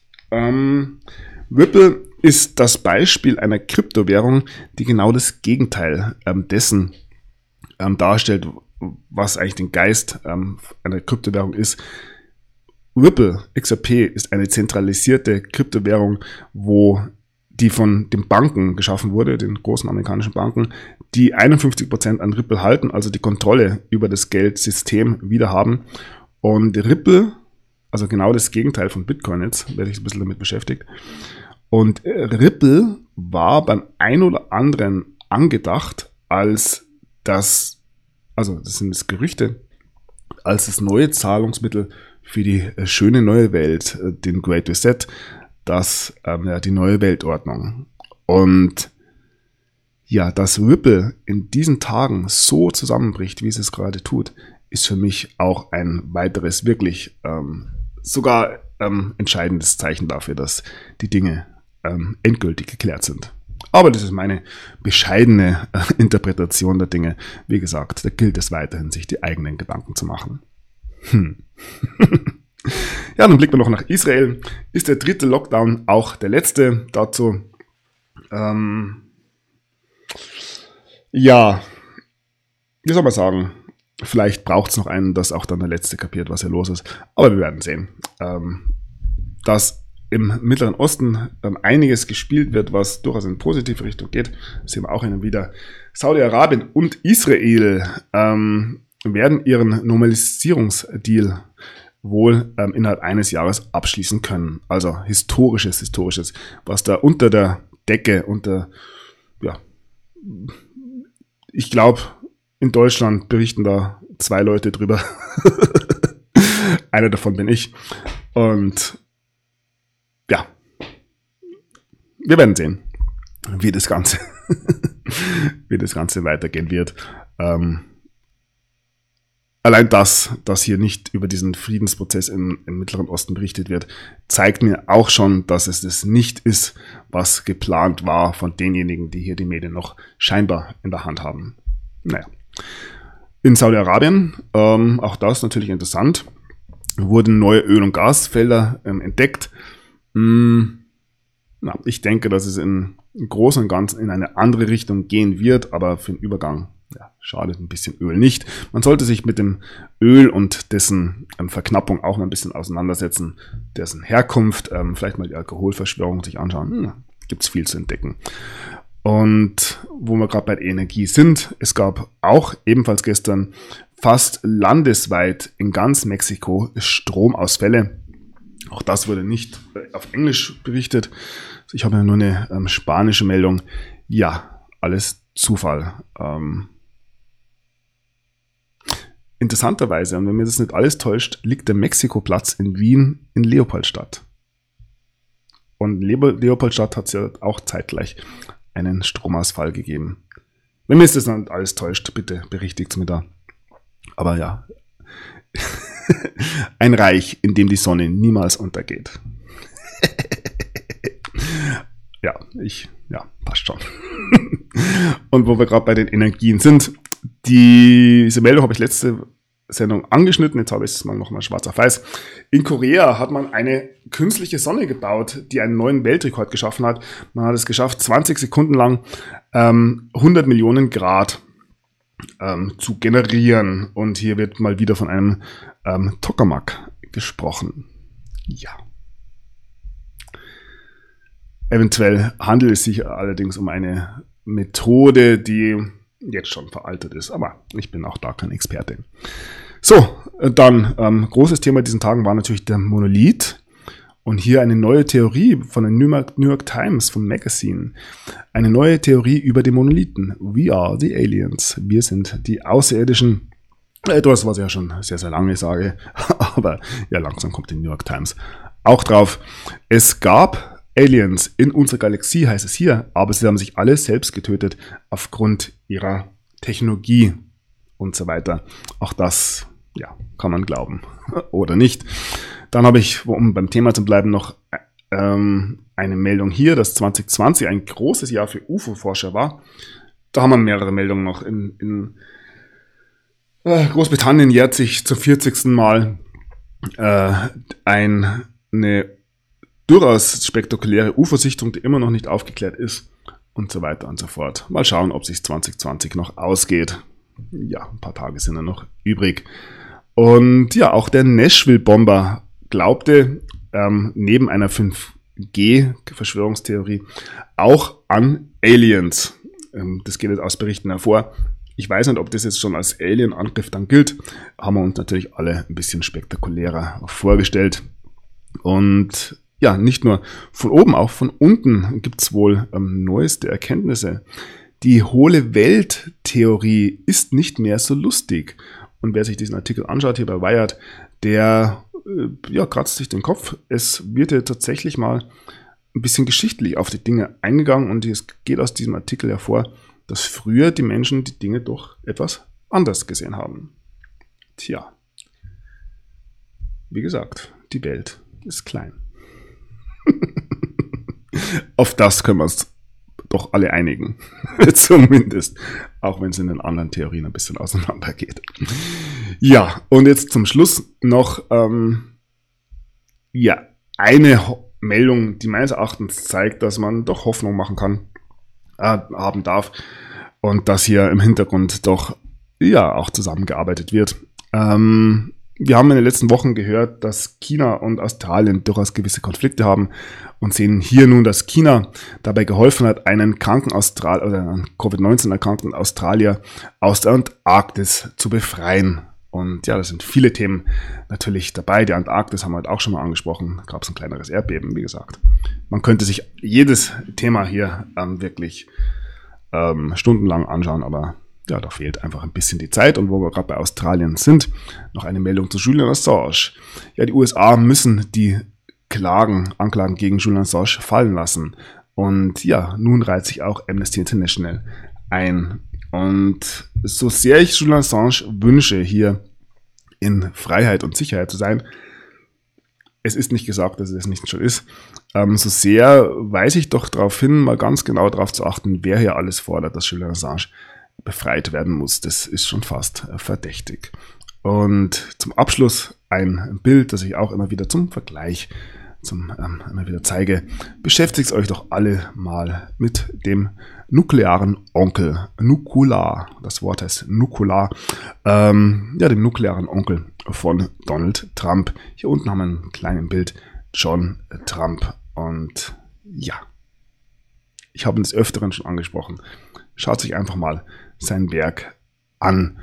Ripple ist das Beispiel einer Kryptowährung, die genau das Gegenteil dessen darstellt, was eigentlich den Geist einer Kryptowährung ist. Ripple, XRP, ist eine zentralisierte Kryptowährung, die von den Banken geschaffen wurde, den großen amerikanischen Banken, die 51% an Ripple halten, also die Kontrolle über das Geldsystem wieder haben. Und Ripple, also genau das Gegenteil von Bitcoin jetzt, werde ich ein bisschen damit beschäftigt. Und Ripple war beim ein oder anderen angedacht als das sind das Gerüchte, als das neue Zahlungsmittel für die schöne neue Welt, den Great Reset, die neue Weltordnung. Und ja, dass Ripple in diesen Tagen so zusammenbricht, wie es gerade tut, ist für mich auch ein weiteres wirklich sogar entscheidendes Zeichen dafür, dass die Dinge endgültig geklärt sind. Aber das ist meine bescheidene Interpretation der Dinge. Wie gesagt, da gilt es weiterhin, sich die eigenen Gedanken zu machen. Ja, dann blicken wir noch nach Israel. Ist der 3. Lockdown auch der letzte? Dazu, wie soll man sagen? Vielleicht braucht es noch einen, dass auch dann der Letzte kapiert, was hier los ist. Aber wir werden sehen. Dass im Mittleren Osten einiges gespielt wird, was durchaus in positive Richtung geht. Das sehen wir auch hin und wieder. Saudi-Arabien und Israel werden ihren Normalisierungsdeal wohl innerhalb eines Jahres abschließen können. Also historisches, was da unter der Decke, ich glaube, in Deutschland berichten da 2 Leute drüber. Einer davon bin ich. Und ja, wir werden sehen, wie das Ganze weitergehen wird. Allein dass hier nicht über diesen Friedensprozess im Mittleren Osten berichtet wird, zeigt mir auch schon, dass es das nicht ist, was geplant war von denjenigen, die hier die Medien noch scheinbar in der Hand haben. Naja. In Saudi-Arabien, auch das natürlich interessant, wurden neue Öl- und Gasfelder entdeckt. Ich denke, dass es in im Großen und Ganzen in eine andere Richtung gehen wird, aber für den Übergang schadet ein bisschen Öl nicht. Man sollte sich mit dem Öl und dessen Verknappung auch mal ein bisschen auseinandersetzen, dessen Herkunft, vielleicht mal die Alkoholverschwörung sich anschauen. Gibt es viel zu entdecken. Und wo wir gerade bei der Energie sind, es gab auch ebenfalls gestern fast landesweit in ganz Mexiko Stromausfälle. Auch das wurde nicht auf Englisch berichtet. Ich habe ja nur eine spanische Meldung. Ja, alles Zufall. Interessanterweise, und wenn mir das nicht alles täuscht, liegt der Mexikoplatz in Wien in Leopoldstadt. Und Leopoldstadt hat es ja auch zeitgleich einen Stromausfall gegeben. Wenn mir das nicht alles täuscht, bitte berichtigt es mir da. Aber ja, ein Reich, in dem die Sonne niemals untergeht. Ja, passt schon. Und wo wir gerade bei den Energien sind, diese Meldung habe ich letzte Sendung angeschnitten, jetzt habe ich es mal nochmal schwarz auf weiß. In Korea hat man eine künstliche Sonne gebaut, die einen neuen Weltrekord geschaffen hat. Man hat es geschafft, 20 Sekunden lang 100 Millionen Grad zu generieren. Und hier wird mal wieder von einem Tokamak gesprochen. Ja. Eventuell handelt es sich allerdings um eine Methode, die jetzt schon veraltet ist, aber ich bin auch da kein Experte. So, dann großes Thema diesen Tagen war natürlich der Monolith und hier eine neue Theorie von der New York Times, vom Magazine. Eine neue Theorie über die Monolithen. We are the aliens. Wir sind die Außerirdischen. Etwas, was ich ja schon sehr, sehr lange sage, aber ja, langsam kommt die New York Times auch drauf. Es gab Aliens in unserer Galaxie, heißt es hier, aber sie haben sich alle selbst getötet aufgrund ihrer Technologie und so weiter. Auch das, ja, kann man glauben oder nicht. Dann habe ich, um beim Thema zu bleiben, noch eine Meldung hier, dass 2020 ein großes Jahr für UFO-Forscher war. Da haben wir mehrere Meldungen noch. In Großbritannien jährt sich zum 40. Mal eine durchaus spektakuläre UFO-Sichtung, die immer noch nicht aufgeklärt ist und so weiter und so fort. Mal schauen, ob sich 2020 noch ausgeht. Ja, ein paar Tage sind ja noch übrig. Und ja, auch der Nashville-Bomber glaubte neben einer 5G-Verschwörungstheorie auch an Aliens. Das geht jetzt aus Berichten hervor. Ich weiß nicht, ob das jetzt schon als Alien-Angriff dann gilt. Haben wir uns natürlich alle ein bisschen spektakulärer vorgestellt. Und ja, nicht nur von oben, auch von unten gibt es wohl neueste Erkenntnisse. Die hohle Welt-Theorie ist nicht mehr so lustig. Und wer sich diesen Artikel anschaut hier bei Wired, der kratzt sich den Kopf. Es wird ja tatsächlich mal ein bisschen geschichtlich auf die Dinge eingegangen und es geht aus diesem Artikel hervor, dass früher die Menschen die Dinge doch etwas anders gesehen haben. Tja, wie gesagt, die Welt ist klein. Auf das können wir uns doch alle einigen. Zumindest. Auch wenn es in den anderen Theorien ein bisschen auseinander geht. Ja, und jetzt zum Schluss noch eine Meldung, die meines Erachtens zeigt, dass man doch Hoffnung machen kann, haben darf. Und dass hier im Hintergrund doch auch zusammengearbeitet wird. Wir haben in den letzten Wochen gehört, dass China und Australien durchaus gewisse Konflikte haben und sehen hier nun, dass China dabei geholfen hat, einen kranken einen Covid-19 erkrankten Australier aus der Antarktis zu befreien. Und ja, da sind viele Themen natürlich dabei. Die Antarktis haben wir heute auch schon mal angesprochen. Da gab es ein kleineres Erdbeben, wie gesagt. Man könnte sich jedes Thema hier wirklich stundenlang anschauen, aber ja, da fehlt einfach ein bisschen die Zeit. Und wo wir gerade bei Australien sind, noch eine Meldung zu Julian Assange. Ja, die USA müssen die Anklagen gegen Julian Assange fallen lassen. Und ja, nun reiht sich auch Amnesty International ein. Und so sehr ich Julian Assange wünsche, hier in Freiheit und Sicherheit zu sein, es ist nicht gesagt, dass es nicht schon ist, so sehr weise ich doch darauf hin, mal ganz genau darauf zu achten, wer hier alles fordert, dass Julian Assange befreit werden muss. Das ist schon fast verdächtig. Und zum Abschluss ein Bild, das ich auch immer wieder zum Vergleich immer wieder zeige, beschäftigt euch doch alle mal mit dem nuklearen Onkel. Nukular, das Wort heißt Nukular, dem nuklearen Onkel von Donald Trump. Hier unten haben wir ein kleines Bild, John Trump. Und ja, ich habe ihn des Öfteren schon angesprochen. Schaut sich einfach mal sein Werk an.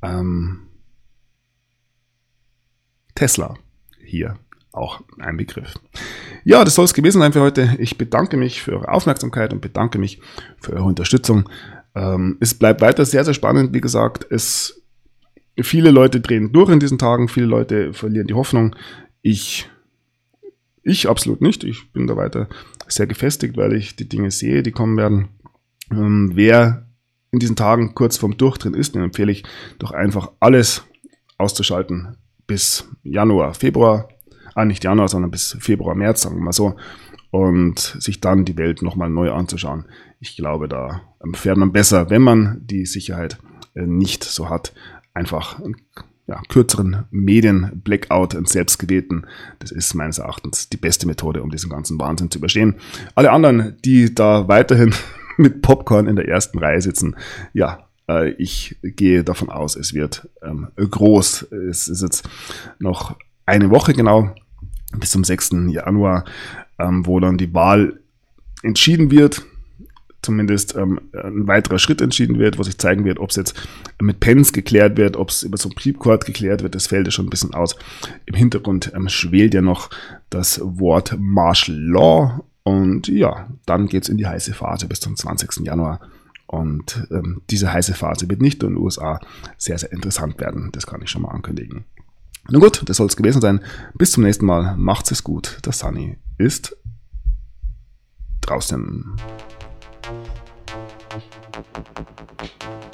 Tesla, hier auch ein Begriff. Ja, das soll es gewesen sein für heute. Ich bedanke mich für eure Aufmerksamkeit und bedanke mich für eure Unterstützung. Es bleibt weiter sehr, sehr spannend. Wie gesagt, viele Leute drehen durch in diesen Tagen, viele Leute verlieren die Hoffnung. Ich absolut nicht. Ich bin da weiter sehr gefestigt, weil ich die Dinge sehe, die kommen werden. Wer in diesen Tagen kurz vorm Durchdrehen ist, dem empfehle ich doch einfach alles auszuschalten bis Januar, Februar. Nicht Januar, sondern bis Februar, März, sagen wir mal so. Und sich dann die Welt nochmal neu anzuschauen. Ich glaube, da fährt man besser, wenn man die Sicherheit nicht so hat. Einfach kürzeren Medien-Blackout, einen selbstgewählten. Das ist meines Erachtens die beste Methode, um diesen ganzen Wahnsinn zu überstehen. Alle anderen, die da weiterhin mit Popcorn in der ersten Reihe sitzen, ich gehe davon aus, es wird groß. Es ist jetzt noch eine Woche genau, bis zum 6. Januar, wo dann die Wahl entschieden wird, zumindest ein weiterer Schritt entschieden wird, wo sich zeigen wird, ob es jetzt mit Pence geklärt wird, ob es über so ein Supreme Court geklärt wird, das fällt ja schon ein bisschen aus. Im Hintergrund schwelt ja noch das Wort Martial Law und ja, dann geht es in die heiße Phase bis zum 20. Januar. Und diese heiße Phase wird nicht nur in den USA sehr, sehr interessant werden, das kann ich schon mal ankündigen. Nun gut, das soll es gewesen sein. Bis zum nächsten Mal. Macht's es gut. Der Sunny ist draußen.